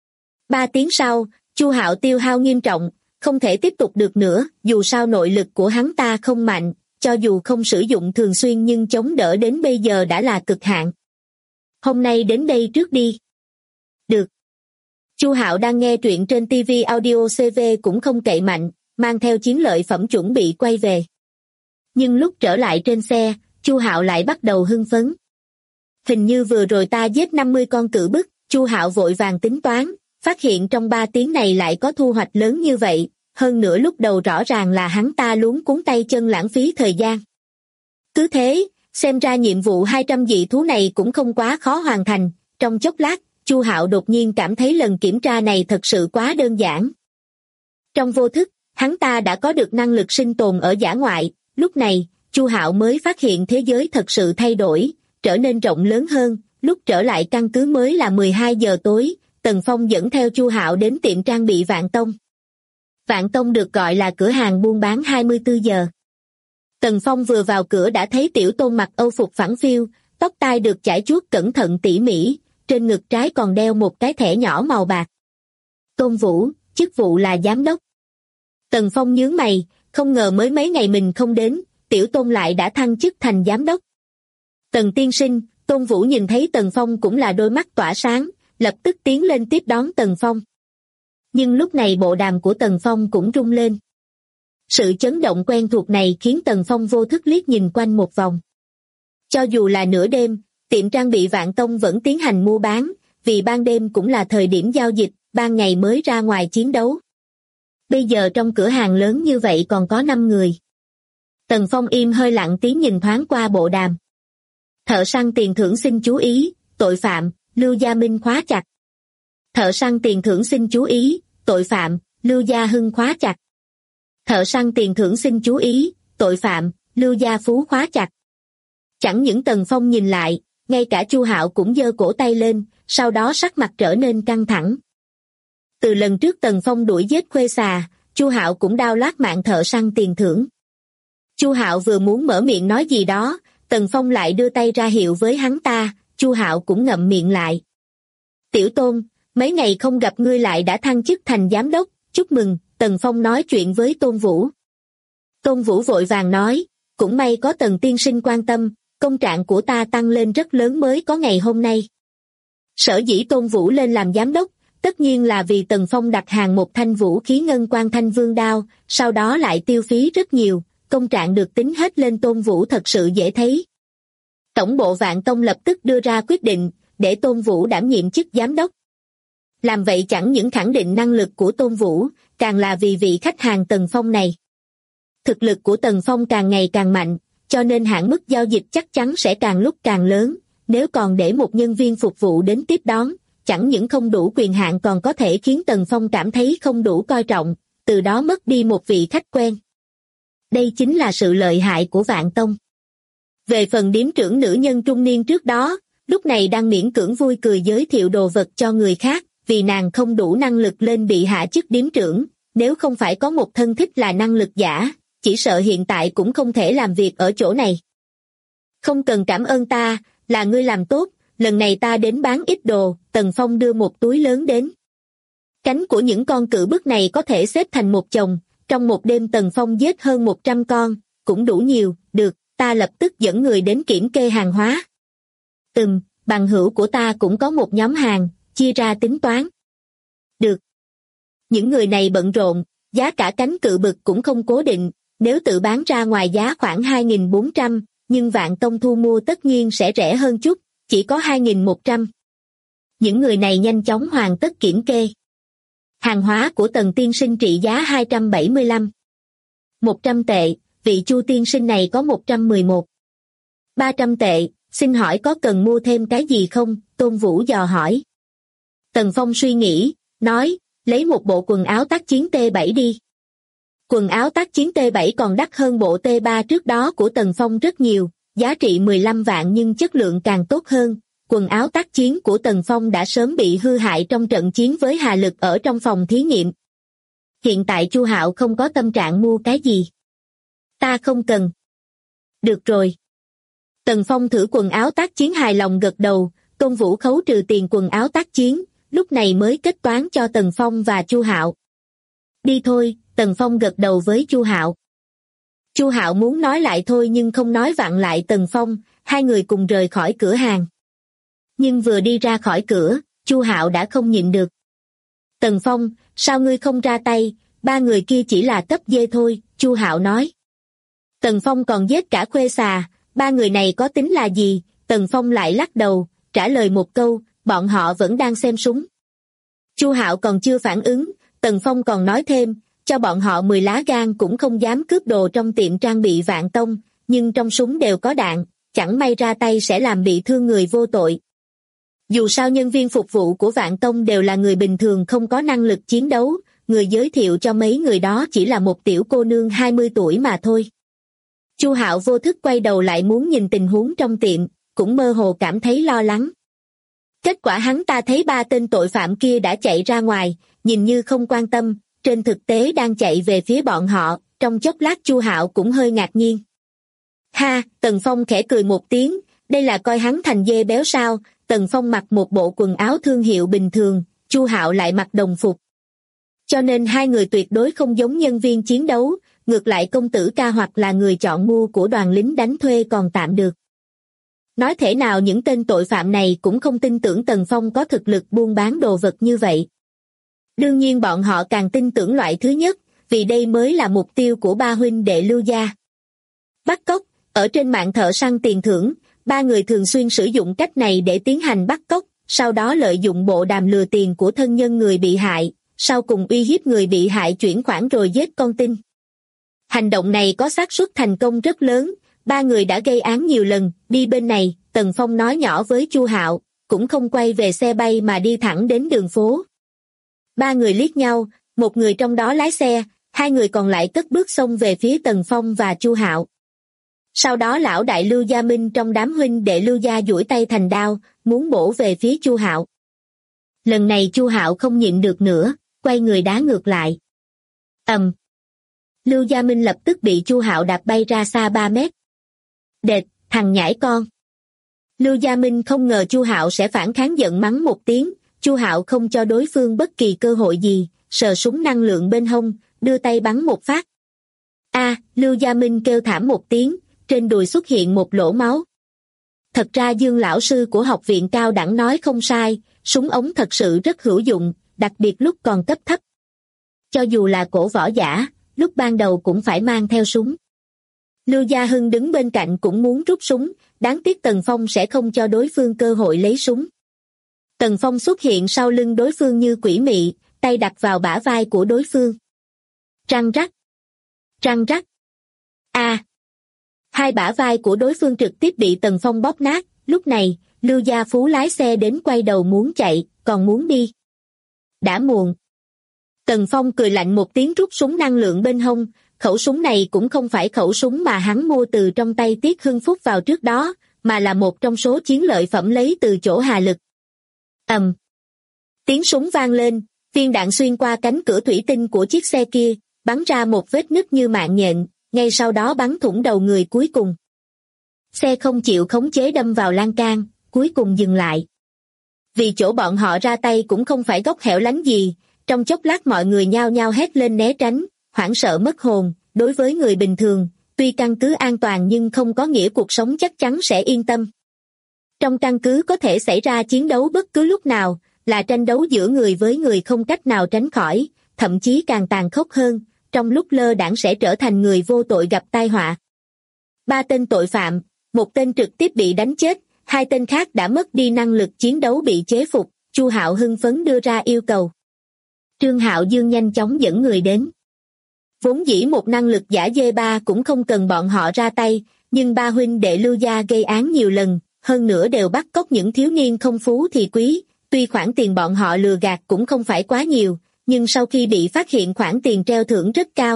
3 tiếng sau, Chu Hạo tiêu hao nghiêm trọng, không thể tiếp tục được nữa, dù sao nội lực của hắn ta không mạnh, cho dù không sử dụng thường xuyên nhưng chống đỡ đến bây giờ đã là cực hạn. Hôm nay đến đây trước đi. Được. Chu Hạo đang nghe truyện trên TV Audio CV cũng không cậy mạnh, mang theo chiến lợi phẩm chuẩn bị quay về. Nhưng lúc trở lại trên xe, Chu Hạo lại bắt đầu hưng phấn. Hình như vừa rồi ta giết 50 con cự bức, Chu Hạo vội vàng tính toán, phát hiện trong 3 tiếng này lại có thu hoạch lớn như vậy, hơn nữa lúc đầu rõ ràng là hắn ta luống cuống tay chân lãng phí thời gian. Cứ thế, xem ra nhiệm vụ 200 dị thú này cũng không quá khó hoàn thành. Trong chốc lát, Chu Hạo đột nhiên cảm thấy lần kiểm tra này thật sự quá đơn giản. Trong vô thức, hắn ta đã có được năng lực sinh tồn ở dã ngoại, lúc này, Chu Hạo mới phát hiện thế giới thật sự thay đổi, trở nên rộng lớn hơn. Lúc trở lại căn cứ mới là 12 giờ tối, Tần Phong dẫn theo Chu Hạo đến tiệm trang bị Vạn Tông. Vạn Tông được gọi là cửa hàng buôn bán 24 giờ. Tần Phong vừa vào cửa đã thấy Tiểu Tôn mặc âu phục phẳng phiu, tóc tai được chải chuốt cẩn thận tỉ mỉ, trên ngực trái còn đeo một cái thẻ nhỏ màu bạc. Tôn Vũ, chức vụ là giám đốc. Tần Phong nhướng mày, không ngờ mới mấy ngày mình không đến, Tiểu Tôn lại đã thăng chức thành giám đốc. Tần tiên sinh, Tôn Vũ nhìn thấy Tần Phong cũng là đôi mắt tỏa sáng, lập tức tiến lên tiếp đón Tần Phong. Nhưng lúc này bộ đàm của Tần Phong cũng rung lên. Sự chấn động quen thuộc này khiến Tần Phong vô thức liếc nhìn quanh một vòng. Cho dù là nửa đêm, tiệm trang bị Vạn Tông vẫn tiến hành mua bán, vì ban đêm cũng là thời điểm giao dịch, ban ngày mới ra ngoài chiến đấu. Bây giờ trong cửa hàng lớn như vậy còn có 5 người. Tần Phong im hơi lặng tiếng nhìn thoáng qua bộ đàm. Thợ săn tiền thưởng xin chú ý, tội phạm, Lưu Gia Minh khóa chặt. Thợ săn tiền thưởng xin chú ý, tội phạm, Lưu Gia Hưng khóa chặt. Thợ săn tiền thưởng xin chú ý, tội phạm, Lưu Gia Phú khóa chặt. Chẳng những Tần Phong nhìn lại, ngay cả Chu Hạo cũng giơ cổ tay lên, sau đó sắc mặt trở nên căng thẳng. Từ lần trước Tần Phong đuổi giết Khuê Xà, Chu Hạo cũng đao loát mạng thợ săn tiền thưởng. Chu Hạo vừa muốn mở miệng nói gì đó, Tần Phong lại đưa tay ra hiệu với hắn ta, Chu Hạo cũng ngậm miệng lại. Tiểu Tôn, mấy ngày không gặp ngươi lại đã thăng chức thành giám đốc, chúc mừng, Tần Phong nói chuyện với Tôn Vũ. Tôn Vũ vội vàng nói, cũng may có Tần tiên sinh quan tâm, công trạng của ta tăng lên rất lớn mới có ngày hôm nay. Sở dĩ Tôn Vũ lên làm giám đốc, tất nhiên là vì Tần Phong đặt hàng một thanh vũ khí ngân quan thanh vương đao, sau đó lại tiêu phí rất nhiều, công trạng được tính hết lên Tôn Vũ thật sự dễ thấy. Tổng bộ Vạn Tông lập tức đưa ra quyết định, để Tôn Vũ đảm nhiệm chức giám đốc. Làm vậy chẳng những khẳng định năng lực của Tôn Vũ, càng là vì vị khách hàng Tần Phong này. Thực lực của Tần Phong càng ngày càng mạnh, cho nên hạn mức giao dịch chắc chắn sẽ càng lúc càng lớn, nếu còn để một nhân viên phục vụ đến tiếp đón, chẳng những không đủ quyền hạn còn có thể khiến Tần Phong cảm thấy không đủ coi trọng, từ đó mất đi một vị khách quen. Đây chính là sự lợi hại của Vạn Tông. Về phần điếm trưởng nữ nhân trung niên trước đó, lúc này đang miễn cưỡng vui cười giới thiệu đồ vật cho người khác, vì nàng không đủ năng lực lên bị hạ chức điếm trưởng, nếu không phải có một thân thích là năng lực giả, chỉ sợ hiện tại cũng không thể làm việc ở chỗ này. Không cần cảm ơn ta, là ngươi làm tốt, lần này ta đến bán ít đồ, Tần Phong đưa một túi lớn đến. Cánh của những con cự bức này có thể xếp thành một chồng, trong một đêm Tần Phong giết hơn 100 con, cũng đủ nhiều, được, ta lập tức dẫn người đến kiểm kê hàng hóa. Bằng hữu của ta cũng có một nhóm hàng, chia ra tính toán. Được. Những người này bận rộn, giá cả cánh cự bực cũng không cố định, nếu tự bán ra ngoài giá khoảng 2.400, nhưng Vạn Tông thu mua tất nhiên sẽ rẻ hơn chút, chỉ có 2.100. Những người này nhanh chóng hoàn tất kiểm kê. Hàng hóa của Tần tiên sinh trị giá 275. 100 tệ, vị Chu tiên sinh này có 111. 300 tệ, xin hỏi có cần mua thêm cái gì không? Tôn Vũ dò hỏi. Tần Phong suy nghĩ, nói, lấy một bộ quần áo tác chiến T7 đi. Quần áo tác chiến T7 còn đắt hơn bộ T3 trước đó của Tần Phong rất nhiều, giá trị 15 vạn nhưng chất lượng càng tốt hơn. Quần áo tác chiến của Tần Phong đã sớm bị hư hại trong trận chiến với Hà Lực ở trong phòng thí nghiệm. Hiện tại Chu Hạo không có tâm trạng mua cái gì. Ta không cần. Được rồi. Tần Phong thử quần áo tác chiến hài lòng gật đầu, Tôn Vũ khấu trừ tiền quần áo tác chiến, lúc này mới kết toán cho Tần Phong và Chu Hạo. Đi thôi, Tần Phong gật đầu với Chu Hạo. Chu Hạo muốn nói lại thôi nhưng không nói vặn lại Tần Phong, hai người cùng rời khỏi cửa hàng. Nhưng vừa đi ra khỏi cửa, Chu Hạo đã không nhịn được. Tần Phong, sao ngươi không ra tay, ba người kia chỉ là cấp dê thôi, Chu Hạo nói. Tần Phong còn giết cả Khuê Xà, ba người này có tính là gì? Tần Phong lại lắc đầu, trả lời một câu, bọn họ vẫn đang xem súng. Chu Hạo còn chưa phản ứng, Tần Phong còn nói thêm, cho bọn họ 10 lá gan cũng không dám cướp đồ trong tiệm trang bị Vạn Tông, nhưng trong súng đều có đạn, chẳng may ra tay sẽ làm bị thương người vô tội. Dù sao nhân viên phục vụ của Vạn Tông đều là người bình thường không có năng lực chiến đấu, người giới thiệu cho mấy người đó chỉ là một tiểu cô nương 20 tuổi mà thôi. Chu Hạo vô thức quay đầu lại muốn nhìn tình huống trong tiệm, cũng mơ hồ cảm thấy lo lắng. Kết quả hắn ta thấy ba tên tội phạm kia đã chạy ra ngoài, nhìn như không quan tâm, trên thực tế đang chạy về phía bọn họ, trong chốc lát Chu Hạo cũng hơi ngạc nhiên. Ha, Tần Phong khẽ cười một tiếng, đây là coi hắn thành dê béo sao? Tần Phong mặc một bộ quần áo thương hiệu bình thường, Chu Hạo lại mặc đồng phục. Cho nên hai người tuyệt đối không giống nhân viên chiến đấu, ngược lại công tử ca hoặc là người chọn mua của đoàn lính đánh thuê còn tạm được. Nói thế nào những tên tội phạm này cũng không tin tưởng Tần Phong có thực lực buôn bán đồ vật như vậy. Đương nhiên bọn họ càng tin tưởng loại thứ nhất, vì đây mới là mục tiêu của ba huynh đệ Lưu gia. Bắt cóc, ở trên mạng thợ săn tiền thưởng, ba người thường xuyên sử dụng cách này để tiến hành bắt cóc, sau đó lợi dụng bộ đàm lừa tiền của thân nhân người bị hại, sau cùng uy hiếp người bị hại chuyển khoản rồi giết con tin. Hành động này có xác suất thành công rất lớn, ba người đã gây án nhiều lần, đi bên này, Tần Phong nói nhỏ với Chu Hạo, cũng không quay về xe bay mà đi thẳng đến đường phố. Ba người liếc nhau, một người trong đó lái xe, hai người còn lại cất bước xông về phía Tần Phong và Chu Hạo. Sau đó lão đại Lưu Gia Minh trong đám huynh đệ Lưu gia duỗi tay thành đao, muốn bổ về phía Chu Hạo. Lần này Chu Hạo không nhịn được nữa, quay người đá ngược lại. Ầm. Lưu Gia Minh lập tức bị Chu Hạo đạp bay ra xa 3 mét. Đệt, thằng nhãi con. Lưu Gia Minh không ngờ Chu Hạo sẽ phản kháng giận mắng một tiếng, Chu Hạo không cho đối phương bất kỳ cơ hội gì, sờ súng năng lượng bên hông, đưa tay bắn một phát. A, Lưu Gia Minh kêu thảm một tiếng, trên đùi xuất hiện một lỗ máu. Thật ra Dương lão sư của học viện cao đẳng nói không sai, súng ống thật sự rất hữu dụng, đặc biệt lúc còn cấp thấp. Cho dù là cổ võ giả, lúc ban đầu cũng phải mang theo súng. Lưu Gia Hưng đứng bên cạnh cũng muốn rút súng, đáng tiếc Tần Phong sẽ không cho đối phương cơ hội lấy súng. Tần Phong xuất hiện sau lưng đối phương như quỷ mị, tay đặt vào bả vai của đối phương. Răng rắc. Răng rắc. A. Hai bả vai của đối phương trực tiếp bị Tần Phong bóp nát, lúc này, Lưu Gia Phú lái xe đến quay đầu muốn chạy, còn muốn đi. Đã muộn. Tần Phong cười lạnh một tiếng rút súng năng lượng bên hông, khẩu súng này cũng không phải khẩu súng mà hắn mua từ trong tay Tiết Hưng Phúc vào trước đó, mà là một trong số chiến lợi phẩm lấy từ chỗ Hà Lực. Ầm. Tiếng súng vang lên, viên đạn xuyên qua cánh cửa thủy tinh của chiếc xe kia, bắn ra một vết nứt như mạng nhện, ngay sau đó bắn thủng đầu người cuối cùng. Xe không chịu khống chế đâm vào lan can, cuối cùng dừng lại. Vì chỗ bọn họ ra tay cũng không phải góc hẻo lánh gì, trong chốc lát mọi người nhao nhao hét lên né tránh, hoảng sợ mất hồn. Đối với người bình thường, tuy căn cứ an toàn nhưng không có nghĩa cuộc sống chắc chắn sẽ yên tâm. Trong căn cứ có thể xảy ra chiến đấu bất cứ lúc nào, là tranh đấu giữa người với người không cách nào tránh khỏi, thậm chí càng tàn khốc hơn, trong lúc lơ đãng sẽ trở thành người vô tội gặp tai họa. 3 tên tội phạm, một tên trực tiếp bị đánh chết, 2 tên khác đã mất đi năng lực chiến đấu bị chế phục, Chu Hạo hưng phấn đưa ra yêu cầu. Trương Hạo Dương nhanh chóng dẫn người đến. Vốn dĩ một năng lực giả dê ba cũng không cần bọn họ ra tay, nhưng ba huynh đệ Lưu gia gây án nhiều lần, hơn nữa đều bắt cóc những thiếu niên không phú thì quý, tuy khoản tiền bọn họ lừa gạt cũng không phải quá nhiều, nhưng sau khi bị phát hiện khoản tiền treo thưởng rất cao.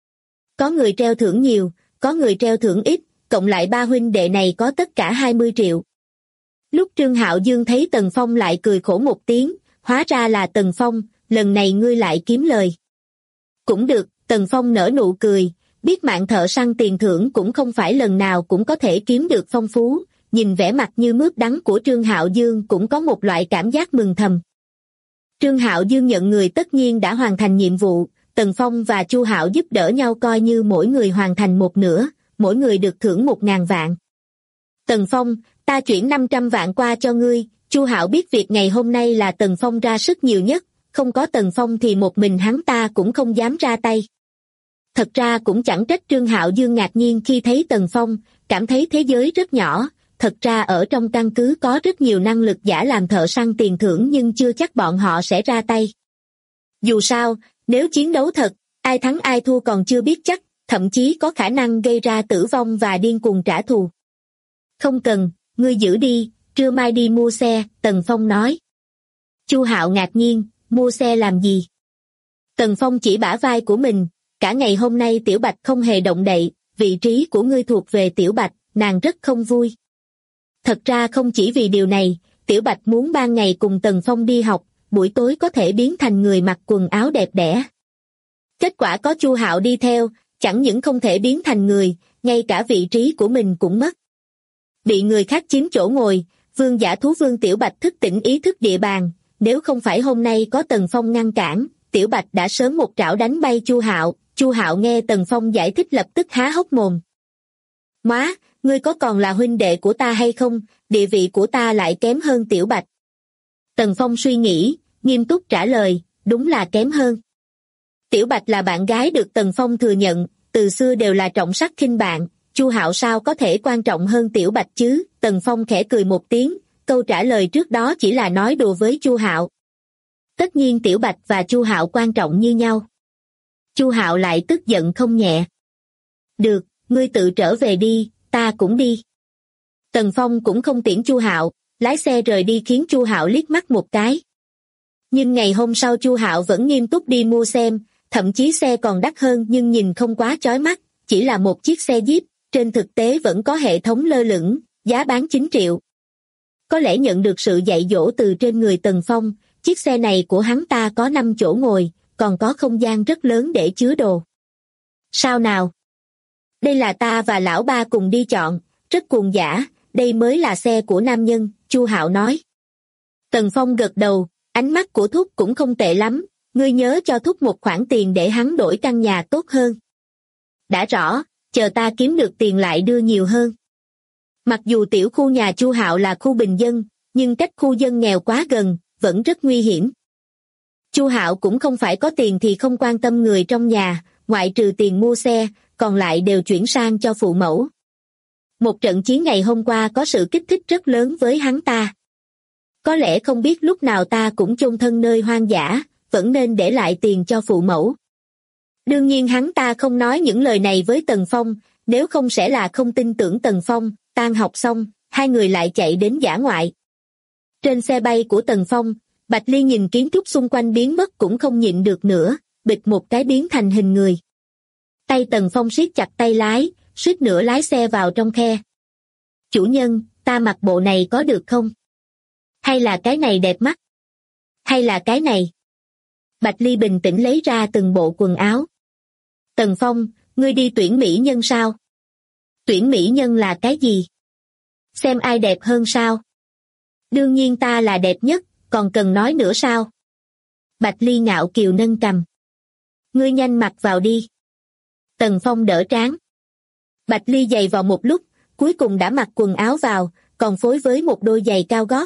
Có người treo thưởng nhiều, có người treo thưởng ít, cộng lại ba huynh đệ này có tất cả 20 triệu. Lúc Trương Hạo Dương thấy Tần Phong lại cười khổ một tiếng, hóa ra là Tần Phong, lần này ngươi lại kiếm lời. Cũng được, Tần Phong nở nụ cười, biết mạng thợ săn tiền thưởng cũng không phải lần nào cũng có thể kiếm được phong phú, nhìn vẻ mặt như mướp đắng của Trương Hạo Dương cũng có một loại cảm giác mừng thầm. Trương Hạo Dương nhận người tất nhiên đã hoàn thành nhiệm vụ, Tần Phong và Chu Hạo giúp đỡ nhau coi như mỗi người hoàn thành một nửa, mỗi người được thưởng 1.000 vạn. Tần Phong, ta chuyển 500 vạn qua cho ngươi. Chu Hạo biết việc ngày hôm nay là Tần Phong ra sức nhiều nhất, không có Tần Phong thì một mình hắn ta cũng không dám ra tay. Thật ra cũng chẳng trách Trương Hạo Dương ngạc nhiên khi thấy Tần Phong, cảm thấy thế giới rất nhỏ, thật ra ở trong căn cứ có rất nhiều năng lực giả làm thợ săn tiền thưởng nhưng chưa chắc bọn họ sẽ ra tay. Dù sao, nếu chiến đấu thật, ai thắng ai thua còn chưa biết chắc, thậm chí có khả năng gây ra tử vong và điên cuồng trả thù. Không cần, ngươi giữ đi, trưa mai đi mua xe, Tần Phong nói. Chu Hạo ngạc nhiên, mua xe làm gì? Tần Phong chỉ bả vai của mình, cả ngày hôm nay Tiểu Bạch không hề động đậy, vị trí của ngươi thuộc về Tiểu Bạch, nàng rất không vui. Thật ra không chỉ vì điều này, Tiểu Bạch muốn ban ngày cùng Tần Phong đi học, buổi tối có thể biến thành người mặc quần áo đẹp đẽ. Kết quả có Chu Hạo đi theo, chẳng những không thể biến thành người, ngay cả vị trí của mình cũng mất. Bị người khác chiếm chỗ ngồi, vương giả thú vương Tiểu Bạch thức tỉnh ý thức địa bàn, nếu không phải hôm nay có Tần Phong ngăn cản, Tiểu Bạch đã sớm một trảo đánh bay Chu Hạo. Chu Hạo nghe Tần Phong giải thích lập tức há hốc mồm. Má, ngươi có còn là huynh đệ của ta hay không, địa vị của ta lại kém hơn Tiểu Bạch. Tần Phong suy nghĩ, nghiêm túc trả lời, đúng là kém hơn. Tiểu Bạch là bạn gái được Tần Phong thừa nhận, từ xưa đều là trọng sắc khinh bạn, Chu Hạo sao có thể quan trọng hơn Tiểu Bạch chứ? Tần Phong khẽ cười một tiếng, câu trả lời trước đó chỉ là nói đùa với Chu Hạo. Tất nhiên Tiểu Bạch và Chu Hạo quan trọng như nhau. Chu Hạo lại tức giận không nhẹ. Được, ngươi tự trở về đi, ta cũng đi. Tần Phong cũng không tiễn Chu Hạo, lái xe rời đi khiến Chu Hạo liếc mắt một cái. Nhưng ngày hôm sau Chu Hạo vẫn nghiêm túc đi mua xem, thậm chí xe còn đắt hơn nhưng nhìn không quá chói mắt, chỉ là một chiếc xe Jeep, trên thực tế vẫn có hệ thống lơ lửng, giá bán 9 triệu. Có lẽ nhận được sự dạy dỗ từ trên người Tần Phong, chiếc xe này của hắn ta có 5 chỗ ngồi, còn có không gian rất lớn để chứa đồ. Sao nào? Đây là ta và lão ba cùng đi chọn, rất cuồng dã, đây mới là xe của nam nhân, Chu Hạo nói. Tần Phong gật đầu, ánh mắt của Thúc cũng không tệ lắm, ngươi nhớ cho Thúc một khoản tiền để hắn đổi căn nhà tốt hơn. Đã rõ, chờ ta kiếm được tiền lại đưa nhiều hơn. Mặc dù tiểu khu nhà Chu Hạo là khu bình dân, nhưng cách khu dân nghèo quá gần, vẫn rất nguy hiểm. Chu Hạo cũng không phải có tiền thì không quan tâm người trong nhà, ngoại trừ tiền mua xe, còn lại đều chuyển sang cho phụ mẫu. Một trận chiến ngày hôm qua có sự kích thích rất lớn với hắn ta. Có lẽ không biết lúc nào ta cũng chôn thân nơi hoang dã, vẫn nên để lại tiền cho phụ mẫu. Đương nhiên hắn ta không nói những lời này với Tần Phong, nếu không sẽ là không tin tưởng Tần Phong. Tan học xong, hai người lại chạy đến dã ngoại. Trên xe bay của Tần Phong, Bạch Ly nhìn kiến trúc xung quanh biến mất cũng không nhịn được nữa, bịch một cái biến thành hình người. Tay Tần Phong siết chặt tay lái, suýt nữa lái xe vào trong khe. Chủ nhân, ta mặc bộ này có được không? Hay là cái này đẹp mắt? Hay là cái này? Bạch Ly bình tĩnh lấy ra từng bộ quần áo. Tần Phong, ngươi đi tuyển mỹ nhân sao? Tuyển mỹ nhân là cái gì? Xem ai đẹp hơn sao? Đương nhiên ta là đẹp nhất, còn cần nói nữa sao? Bạch Ly ngạo kiều nâng cằm. Ngươi nhanh mặc vào đi. Tần Phong đỡ trán. Bạch Ly giày vào một lúc, cuối cùng đã mặc quần áo vào, còn phối với một đôi giày cao gót.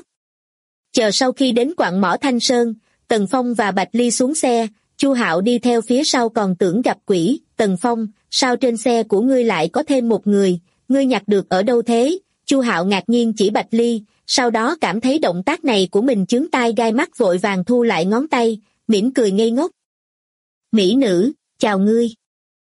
Chờ sau khi đến quặng mỏ Thanh Sơn, Tần Phong và Bạch Ly xuống xe, Chu Hạo đi theo phía sau còn tưởng gặp quỷ. Tần Phong, sao trên xe của ngươi lại có thêm một người, ngươi nhặt được ở đâu thế? Chu Hạo ngạc nhiên chỉ Bạch Ly, sau đó cảm thấy động tác này của mình chướng tai gai mắt vội vàng thu lại ngón tay, mỉm cười ngây ngốc. Mỹ nữ, chào ngươi.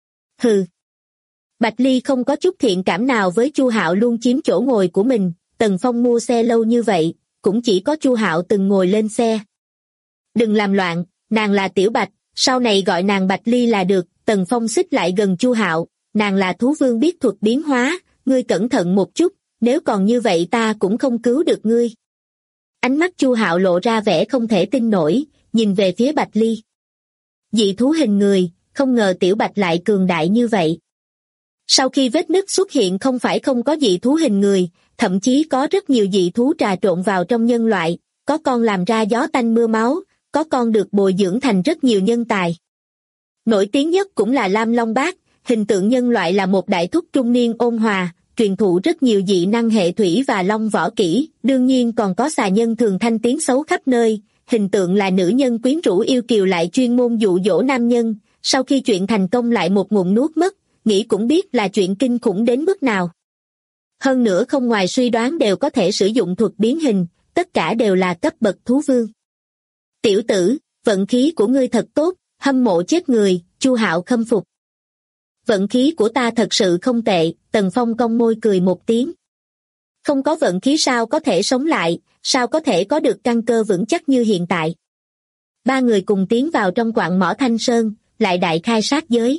Hừ. Bạch Ly không có chút thiện cảm nào với Chu Hạo luôn chiếm chỗ ngồi của mình, Tần Phong mua xe lâu như vậy, cũng chỉ có Chu Hạo từng ngồi lên xe. Đừng làm loạn, nàng là Tiểu Bạch, sau này gọi nàng Bạch Ly là được. Tần Phong xích lại gần Chu Hạo, nàng là thú vương biết thuật biến hóa, ngươi cẩn thận một chút, nếu còn như vậy ta cũng không cứu được ngươi. Ánh mắt Chu Hạo lộ ra vẻ không thể tin nổi, nhìn về phía Bạch Ly. Dị thú hình người, không ngờ Tiểu Bạch lại cường đại như vậy. Sau khi vết nứt xuất hiện không phải không có dị thú hình người, thậm chí có rất nhiều dị thú trà trộn vào trong nhân loại, có con làm ra gió tanh mưa máu, có con được bồi dưỡng thành rất nhiều nhân tài. Nổi tiếng nhất cũng là Lam Long Bác, hình tượng nhân loại là một đại thúc trung niên ôn hòa, truyền thụ rất nhiều dị năng hệ thủy và long võ kỹ, đương nhiên còn có xà nhân thường thanh tiếng xấu khắp nơi, hình tượng là nữ nhân quyến rũ yêu kiều lại chuyên môn dụ dỗ nam nhân, sau khi chuyện thành công lại một ngụm nuốt mất, nghĩ cũng biết là chuyện kinh khủng đến mức nào. Hơn nữa không ngoài suy đoán đều có thể sử dụng thuật biến hình, tất cả đều là cấp bậc thú vương. Tiểu tử, vận khí của ngươi thật tốt, hâm mộ chết người, Chu Hạo khâm phục. Vận khí của ta thật sự không tệ, Tần Phong cong môi cười một tiếng. Không có vận khí sao có thể sống lại, sao có thể có được căn cơ vững chắc như hiện tại. Ba người cùng tiến vào trong quặng mỏ Thanh Sơn, lại đại khai sát giới.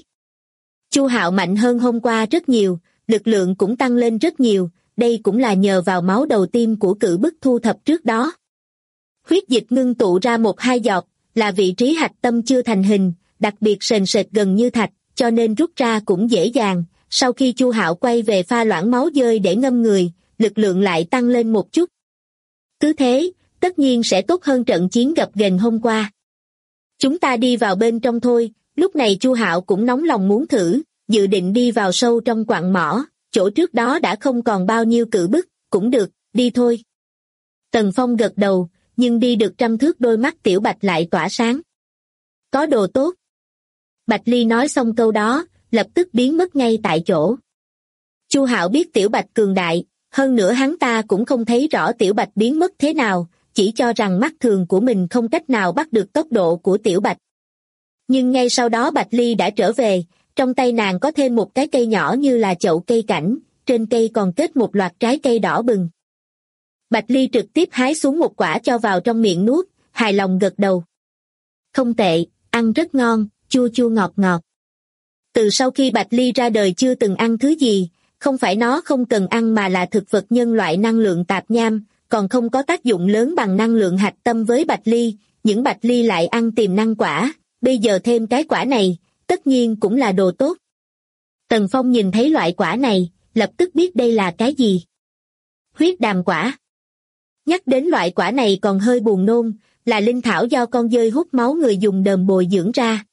Chu Hạo mạnh hơn hôm qua rất nhiều, lực lượng cũng tăng lên rất nhiều, đây cũng là nhờ vào máu đầu tiên của cự bức thu thập trước đó. Huyết dịch ngưng tụ ra 1-2 giọt, là vị trí hạch tâm chưa thành hình, đặc biệt sền sệt gần như thạch, cho nên rút ra cũng dễ dàng. Sau khi Chu Hạo quay về pha loãng máu dơi để ngâm người, lực lượng lại tăng lên một chút. Cứ thế, tất nhiên sẽ tốt hơn trận chiến gập ghềnh hôm qua. Chúng ta đi vào bên trong thôi. Lúc này Chu Hạo cũng nóng lòng muốn thử, dự định đi vào sâu trong quặng mỏ, chỗ trước đó đã không còn bao nhiêu cự bức, cũng được, đi thôi. Tần Phong gật đầu, nhưng đi được 100 thước đôi mắt Tiểu Bạch lại tỏa sáng. Có đồ tốt. Bạch Ly nói xong câu đó, lập tức biến mất ngay tại chỗ. Chu Hạo biết Tiểu Bạch cường đại, hơn nữa hắn ta cũng không thấy rõ Tiểu Bạch biến mất thế nào, chỉ cho rằng mắt thường của mình không cách nào bắt được tốc độ của Tiểu Bạch. Nhưng ngay sau đó Bạch Ly đã trở về, trong tay nàng có thêm một cái cây nhỏ như là chậu cây cảnh, trên cây còn kết một loạt trái cây đỏ bừng. Bạch Ly trực tiếp hái xuống một quả cho vào trong miệng nuốt, hài lòng gật đầu. Không tệ, ăn rất ngon, chua chua ngọt ngọt. Từ sau khi Bạch Ly ra đời chưa từng ăn thứ gì, không phải nó không cần ăn mà là thực vật nhân loại năng lượng tạp nham, còn không có tác dụng lớn bằng năng lượng hạch tâm với Bạch Ly, những Bạch Ly lại ăn tiềm năng quả, bây giờ thêm cái quả này, tất nhiên cũng là đồ tốt. Tần Phong nhìn thấy loại quả này, lập tức biết đây là cái gì. Huyết đàm quả. Nhắc đến loại quả này còn hơi buồn nôn, là linh thảo do con dơi hút máu người dùng đờm bồi dưỡng ra.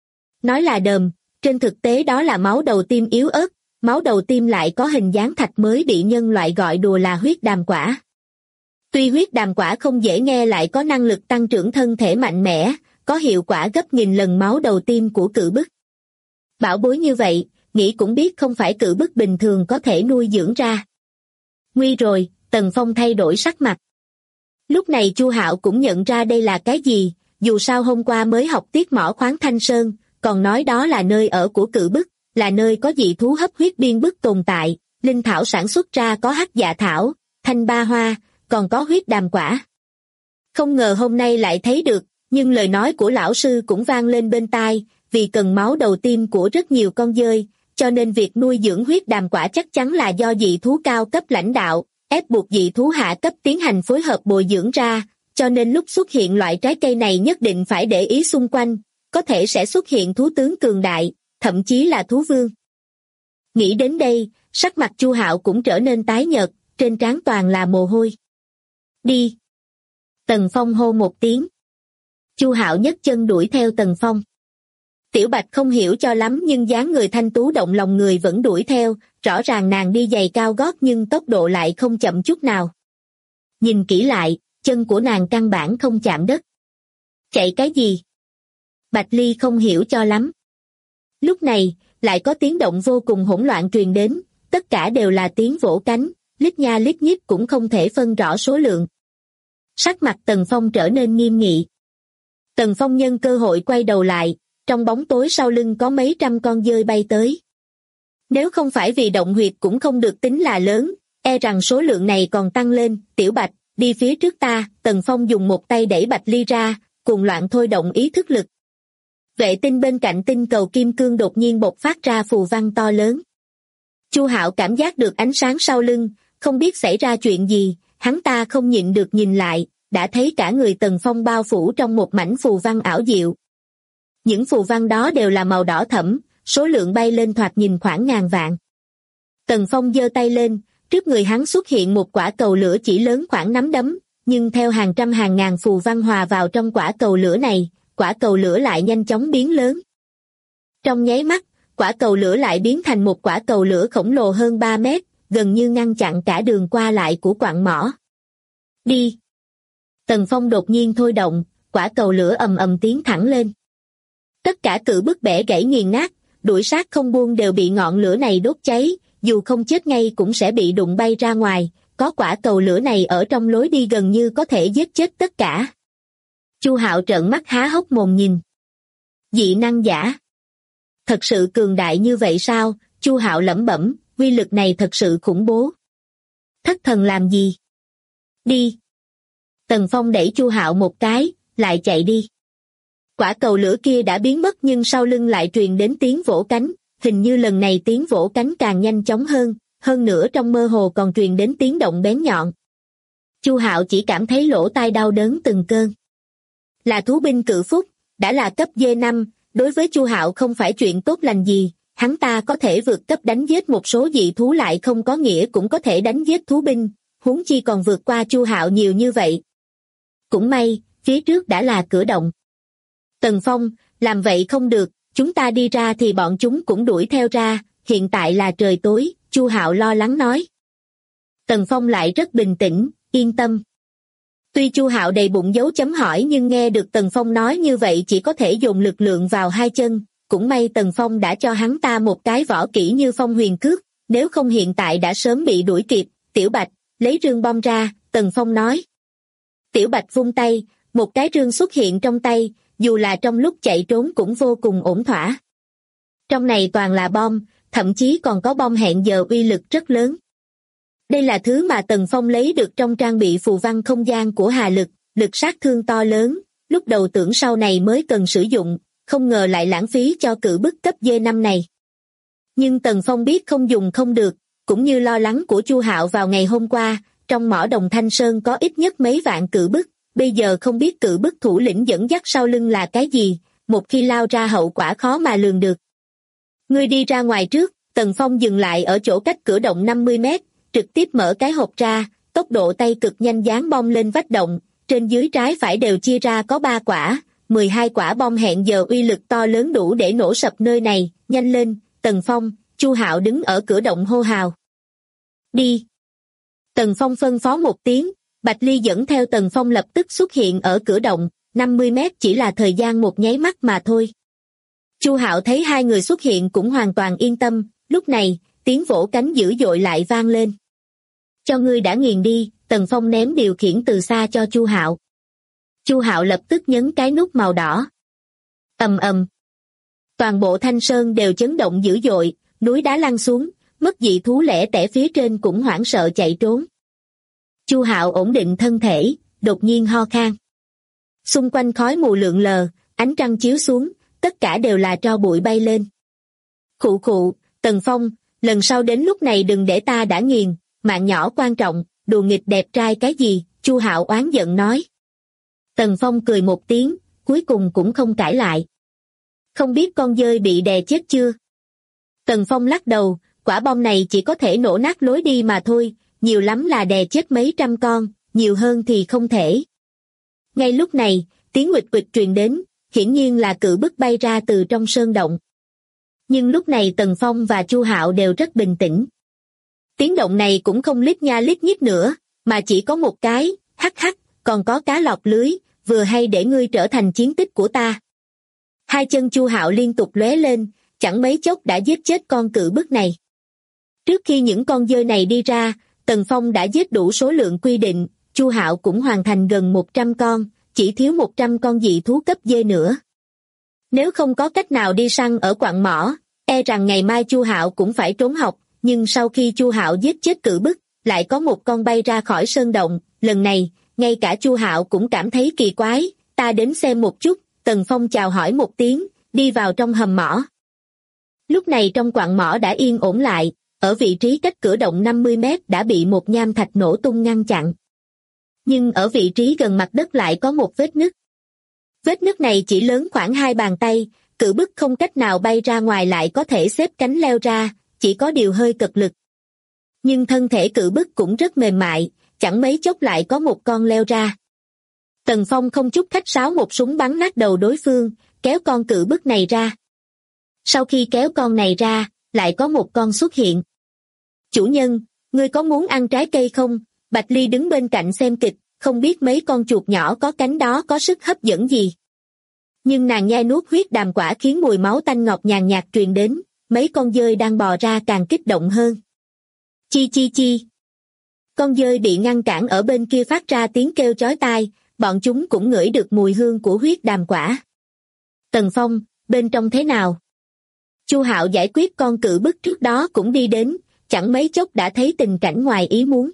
Nói là đờm, trên thực tế đó là máu đầu tim yếu ớt, máu đầu tim lại có hình dáng thạch mới bị nhân loại gọi đùa là huyết đàm quả. Tuy huyết đàm quả không dễ nghe lại có năng lực tăng trưởng thân thể mạnh mẽ, có hiệu quả gấp nghìn lần máu đầu tim của cự bức. Bảo bối như vậy, nghĩ cũng biết không phải cự bức bình thường có thể nuôi dưỡng ra. Nguy rồi, Tần Phong thay đổi sắc mặt. Lúc này Chu Hạo cũng nhận ra đây là cái gì, dù sao hôm qua mới học tiết mỏ khoáng Thanh Sơn, còn nói đó là nơi ở của cự bức, là nơi có dị thú hấp huyết biên bức tồn tại, linh thảo sản xuất ra có hắc dạ thảo, thanh ba hoa, còn có huyết đàm quả. Không ngờ hôm nay lại thấy được, nhưng lời nói của lão sư cũng vang lên bên tai, vì cần máu đầu tim của rất nhiều con dơi, cho nên việc nuôi dưỡng huyết đàm quả chắc chắn là do dị thú cao cấp lãnh đạo, ép buộc dị thú hạ cấp tiến hành phối hợp bồi dưỡng ra, cho nên lúc xuất hiện loại trái cây này nhất định phải để ý xung quanh, có thể sẽ xuất hiện thú tướng cường đại, thậm chí là thú vương. Nghĩ đến đây, sắc mặt Chu Hạo cũng trở nên tái nhợt, trên trán toàn là mồ hôi. Đi! Tần Phong hô một tiếng. Chu Hạo nhấc chân đuổi theo Tần Phong. Tiểu Bạch không hiểu cho lắm nhưng dáng người thanh tú động lòng người vẫn đuổi theo, rõ ràng nàng đi giày cao gót nhưng tốc độ lại không chậm chút nào. Nhìn kỹ lại, chân của nàng căn bản không chạm đất. Chạy cái gì? Bạch Ly không hiểu cho lắm. Lúc này, lại có tiếng động vô cùng hỗn loạn truyền đến, tất cả đều là tiếng vỗ cánh, lít nha lít nhít cũng không thể phân rõ số lượng. Sắc mặt Tần Phong trở nên nghiêm nghị. Tần Phong nhân cơ hội quay đầu lại, trong bóng tối sau lưng có mấy trăm con dơi bay tới. Nếu không phải vì động huyệt cũng không được tính là lớn, e rằng số lượng này còn tăng lên. Tiểu Bạch, đi phía trước ta. Tần Phong dùng một tay đẩy Bạch Ly ra, cuồng loạn thôi động ý thức lực. Vệ tinh bên cạnh tinh cầu kim cương đột nhiên bộc phát ra phù văn to lớn. Chu Hạo cảm giác được ánh sáng sau lưng, không biết xảy ra chuyện gì, hắn ta không nhịn được nhìn lại, đã thấy cả người Tần Phong bao phủ trong một mảnh phù văn ảo diệu. Những phù văn đó đều là màu đỏ thẫm, số lượng bay lên thoạt nhìn khoảng ngàn vạn. Tần Phong giơ tay lên, trước người hắn xuất hiện một quả cầu lửa chỉ lớn khoảng nắm đấm, nhưng theo hàng trăm hàng ngàn phù văn hòa vào trong quả cầu lửa này, quả cầu lửa lại nhanh chóng biến lớn. Trong nháy mắt, quả cầu lửa lại biến thành một quả cầu lửa khổng lồ hơn 3 mét, gần như ngăn chặn cả đường qua lại của quặng mỏ. Đi! Tần Phong đột nhiên thôi động, quả cầu lửa ầm ầm tiến thẳng lên. Tất cả cự bức bẻ gãy nghiền nát, đuổi sát không buông đều bị ngọn lửa này đốt cháy, dù không chết ngay cũng sẽ bị đụng bay ra ngoài, có quả cầu lửa này ở trong lối đi gần như có thể giết chết tất cả. Chu Hạo trợn mắt há hốc mồm nhìn. Dị năng giả. Thật sự cường đại như vậy sao? Chu Hạo lẩm bẩm, uy lực này thật sự khủng bố. Thất thần làm gì? Đi. Tần Phong đẩy Chu Hạo một cái, lại chạy đi. Quả cầu lửa kia đã biến mất nhưng sau lưng lại truyền đến tiếng vỗ cánh, hình như lần này tiếng vỗ cánh càng nhanh chóng hơn nữa trong mơ hồ còn truyền đến tiếng động bén nhọn. Chu Hạo chỉ cảm thấy lỗ tai đau đớn từng cơn. Là thú binh cự phúc, đã là cấp D5, đối với Chu Hạo không phải chuyện tốt lành gì, hắn ta có thể vượt cấp đánh giết một số dị thú lại không có nghĩa cũng có thể đánh giết thú binh, huống chi còn vượt qua Chu Hạo nhiều như vậy. Cũng may, phía trước đã là cửa động. Tần Phong, làm vậy không được, chúng ta đi ra thì bọn chúng cũng đuổi theo ra, hiện tại là trời tối, Chu Hạo lo lắng nói. Tần Phong lại rất bình tĩnh, yên tâm. Tuy Chu Hạo đầy bụng dấu chấm hỏi nhưng nghe được Tần Phong nói như vậy chỉ có thể dồn lực lượng vào hai chân, cũng may Tần Phong đã cho hắn ta một cái võ kỹ như phong huyền cước, nếu không hiện tại đã sớm bị đuổi kịp. Tiểu Bạch, lấy rương bom ra, Tần Phong nói. Tiểu Bạch vung tay, một cái rương xuất hiện trong tay, dù là trong lúc chạy trốn cũng vô cùng ổn thỏa. Trong này toàn là bom, thậm chí còn có bom hẹn giờ uy lực rất lớn. Đây là thứ mà Tần Phong lấy được trong trang bị phù văn không gian của Hà Lực, lực sát thương to lớn, lúc đầu tưởng sau này mới cần sử dụng, không ngờ lại lãng phí cho cự bức cấp D5 này. Nhưng Tần Phong biết không dùng không được, cũng như lo lắng của Chu Hạo vào ngày hôm qua, trong mỏ đồng Thanh Sơn có ít nhất mấy vạn cự bức, bây giờ không biết cự bức thủ lĩnh dẫn dắt sau lưng là cái gì, một khi lao ra hậu quả khó mà lường được. Ngươi đi ra ngoài trước. Tần Phong dừng lại ở chỗ cách cửa động 50 mét, trực tiếp mở cái hộp ra, tốc độ tay cực nhanh dán bom lên vách động, trên dưới trái phải đều chia ra có 3 quả, 12 quả bom hẹn giờ uy lực to lớn đủ để nổ sập nơi này, nhanh lên. Tần Phong. Chu Hạo đứng ở cửa động hô hào. Đi. Tần Phong phân phó một tiếng, Bạch Ly dẫn theo Tần Phong lập tức xuất hiện ở cửa động, 50 mét chỉ là thời gian một nháy mắt mà thôi. Chu Hạo thấy hai người xuất hiện cũng hoàn toàn yên tâm, lúc này, tiếng vỗ cánh dữ dội lại vang lên. Cho ngươi đã nghiền đi, Tần Phong ném điều khiển từ xa cho Chu Hạo. Chu Hạo lập tức nhấn cái nút màu đỏ. Ầm ầm. Toàn bộ Thanh Sơn đều chấn động dữ dội, núi đá lăn xuống, mất dị thú lẻ tẻ phía trên cũng hoảng sợ chạy trốn. Chu Hạo ổn định thân thể, đột nhiên ho khan. Xung quanh khói mù lượn lờ, ánh trăng chiếu xuống, tất cả đều là tro bụi bay lên. Khụ khụ, Tần Phong, lần sau đến lúc này đừng để ta đã nghiền, mạng nhỏ quan trọng, đùa nghịch đẹp trai cái gì, Chu Hạo oán giận nói. Tần Phong cười một tiếng, cuối cùng cũng không cãi lại. Không biết con dơi bị đè chết chưa? Tần Phong lắc đầu, quả bom này chỉ có thể nổ nát lối đi mà thôi, nhiều lắm là đè chết mấy trăm con, nhiều hơn thì không thể. Ngay lúc này, tiếng nguỵch nguỵch truyền đến, hiển nhiên là cự bức bay ra từ trong sơn động. Nhưng lúc này Tần Phong và Chu Hạo đều rất bình tĩnh. Tiếng động này cũng không lít nha lít nhít nữa, mà chỉ có một cái, hắc hắc, còn có cá lọt lưới, vừa hay để ngươi trở thành chiến tích của ta. Hai chân Chu Hạo liên tục lóe lên, chẳng mấy chốc đã giết chết con cự bức này. Trước khi những con dơi này đi ra, Tần Phong đã giết đủ số lượng quy định, Chu Hạo cũng hoàn thành gần 100 con, chỉ thiếu 100 con dị thú cấp D nữa. Nếu không có cách nào đi săn ở quặng mỏ, e rằng ngày mai Chu Hạo cũng phải trốn học, nhưng sau khi Chu Hạo giết chết Cự Bức, lại có một con bay ra khỏi sơn động, lần này, ngay cả Chu Hạo cũng cảm thấy kỳ quái, ta đến xem một chút, Tần Phong chào hỏi một tiếng, đi vào trong hầm mỏ. Lúc này trong quặng mỏ đã yên ổn lại, ở vị trí cách cửa động 50 mét đã bị một nham thạch nổ tung ngăn chặn. Nhưng ở vị trí gần mặt đất lại có một vết nứt. Vết nứt này chỉ lớn khoảng 2 bàn tay, Cự Bức không cách nào bay ra ngoài lại có thể xếp cánh leo ra, chỉ có điều hơi cật lực. Nhưng thân thể Cự Bức cũng rất mềm mại, chẳng mấy chốc lại có một con leo ra. Tần Phong không chút khách sáo một súng bắn nát đầu đối phương, kéo con Cự Bức này ra. Sau khi kéo con này ra, lại có một con xuất hiện. Chủ nhân, ngươi có muốn ăn trái cây không? Bạch Ly đứng bên cạnh xem kịch, không biết mấy con chuột nhỏ có cánh đó có sức hấp dẫn gì. Nhưng nàng nhai nuốt huyết đàm quả khiến mùi máu tanh ngọt nhàn nhạt truyền đến, mấy con dơi đang bò ra càng kích động hơn. Chi chi chi. Con dơi bị ngăn cản ở bên kia phát ra tiếng kêu chói tai, bọn chúng cũng ngửi được mùi hương của huyết đàm quả. Tần Phong, bên trong thế nào? Chu Hạo giải quyết con Cự Bức trước đó cũng đi đến, chẳng mấy chốc đã thấy tình cảnh ngoài ý muốn.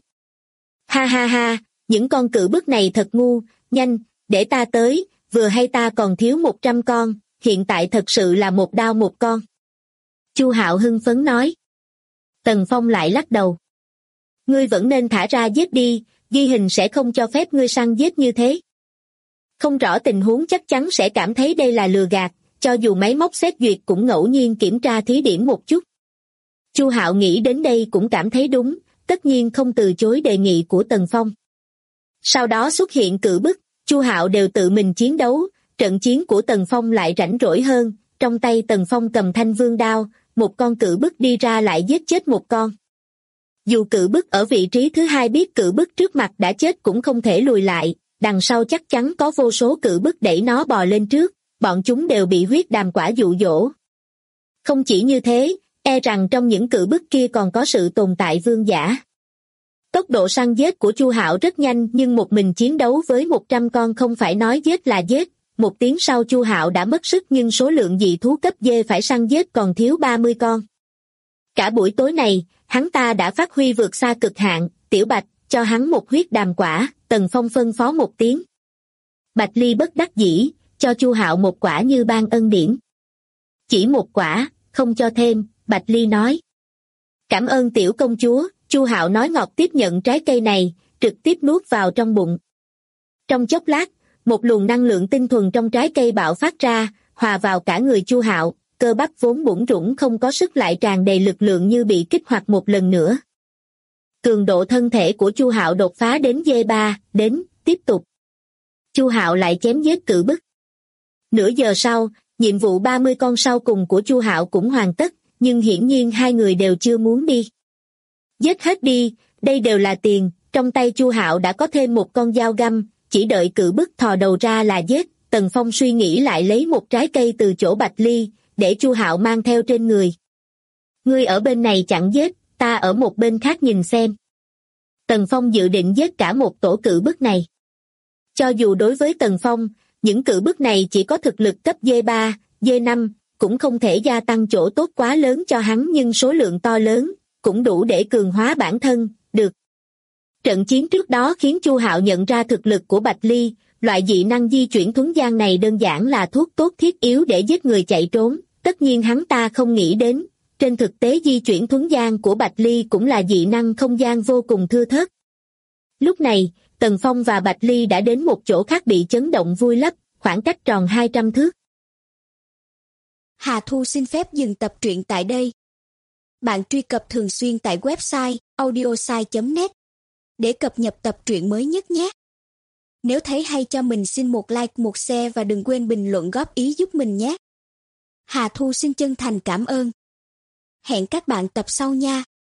Ha ha ha, những con Cự Bức này thật ngu, nhanh, để ta tới, vừa hay ta còn thiếu 100 con, hiện tại thật sự là một đao một con. Chu Hạo hưng phấn nói. Tần Phong lại lắc đầu. Ngươi vẫn nên thả ra giết đi, ghi hình sẽ không cho phép ngươi săn giết như thế. Không rõ tình huống chắc chắn sẽ cảm thấy đây là lừa gạt, cho dù máy móc xét duyệt cũng ngẫu nhiên kiểm tra thí điểm một chút. Chu Hạo nghĩ đến đây cũng cảm thấy đúng, tất nhiên không từ chối đề nghị của Tần Phong. Sau đó xuất hiện Cự Bức, Chu Hạo đều tự mình chiến đấu, trận chiến của Tần Phong lại rảnh rỗi hơn, trong tay Tần Phong cầm thanh vương đao, một con Cự Bức đi ra lại giết chết một con. Dù Cự Bức ở vị trí thứ hai biết Cự Bức trước mặt đã chết cũng không thể lùi lại, đằng sau chắc chắn có vô số Cự Bức đẩy nó bò lên trước, bọn chúng đều bị huyết đàm quả dụ dỗ. Không chỉ như thế, e rằng trong những Cự Bức kia còn có sự tồn tại vương giả. Tốc độ săn giết của Chu Hạo rất nhanh nhưng một mình chiến đấu với 100 con không phải nói giết là giết. Một tiếng sau Chu Hạo đã mất sức nhưng số lượng dị thú cấp D phải săn giết còn thiếu 30 con. Cả buổi tối này, hắn ta đã phát huy vượt xa cực hạn, Tiểu Bạch, cho hắn một huyết đàm quả, Tần Phong phân phó một tiếng. Bạch Ly bất đắc dĩ, cho Chu Hạo một quả như ban ân điển. Chỉ một quả, không cho thêm, Bạch Ly nói. Cảm ơn tiểu công chúa, Chu Hạo nói ngọt tiếp nhận trái cây này, trực tiếp nuốt vào trong bụng. Trong chốc lát, một luồng năng lượng tinh thuần trong trái cây bạo phát ra, hòa vào cả người Chu Hạo, cơ bắp vốn bủn rủn không có sức lại tràn đầy lực lượng như bị kích hoạt một lần nữa. Cường độ thân thể của Chu Hạo đột phá đến D3, đến, tiếp tục. Chu Hạo lại chém giết Cự Bức. Nửa giờ sau, nhiệm vụ 30 con sau cùng của Chu Hạo cũng hoàn tất, nhưng hiển nhiên hai người đều chưa muốn đi. Giết hết đi, đây đều là tiền, trong tay Chu Hạo đã có thêm một con dao găm, chỉ đợi Cự Bức thò đầu ra là giết. Tần Phong suy nghĩ lại lấy một trái cây từ chỗ Bạch Ly, để Chu Hạo mang theo trên người. Ngươi ở bên này chặn giết, ta ở một bên khác nhìn xem. Tần Phong dự định giết cả một tổ Cự Bức này. Cho dù đối với Tần Phong, những Cự Bức này chỉ có thực lực cấp D3, D5, cũng không thể gia tăng chỗ tốt quá lớn cho hắn nhưng số lượng to lớn, cũng đủ để cường hóa bản thân, được. Trận chiến trước đó khiến Chu Hạo nhận ra thực lực của Bạch Ly, loại dị năng di chuyển thuấn gian này đơn giản là thuốc tốt thiết yếu để giết người chạy trốn, tất nhiên hắn ta không nghĩ đến, trên thực tế di chuyển thuấn gian của Bạch Ly cũng là dị năng không gian vô cùng thưa thớt. Lúc này, Tần Phong và Bạch Ly đã đến một chỗ khác bị chấn động vui lấp, khoảng cách tròn 200 thước. Hà Thu xin phép dừng tập truyện tại đây. Bạn truy cập thường xuyên tại website audiosai.net để cập nhật tập truyện mới nhất nhé. Nếu thấy hay cho mình xin một like, một share và đừng quên bình luận góp ý giúp mình nhé. Hà Thu xin chân thành cảm ơn. Hẹn các bạn tập sau nha.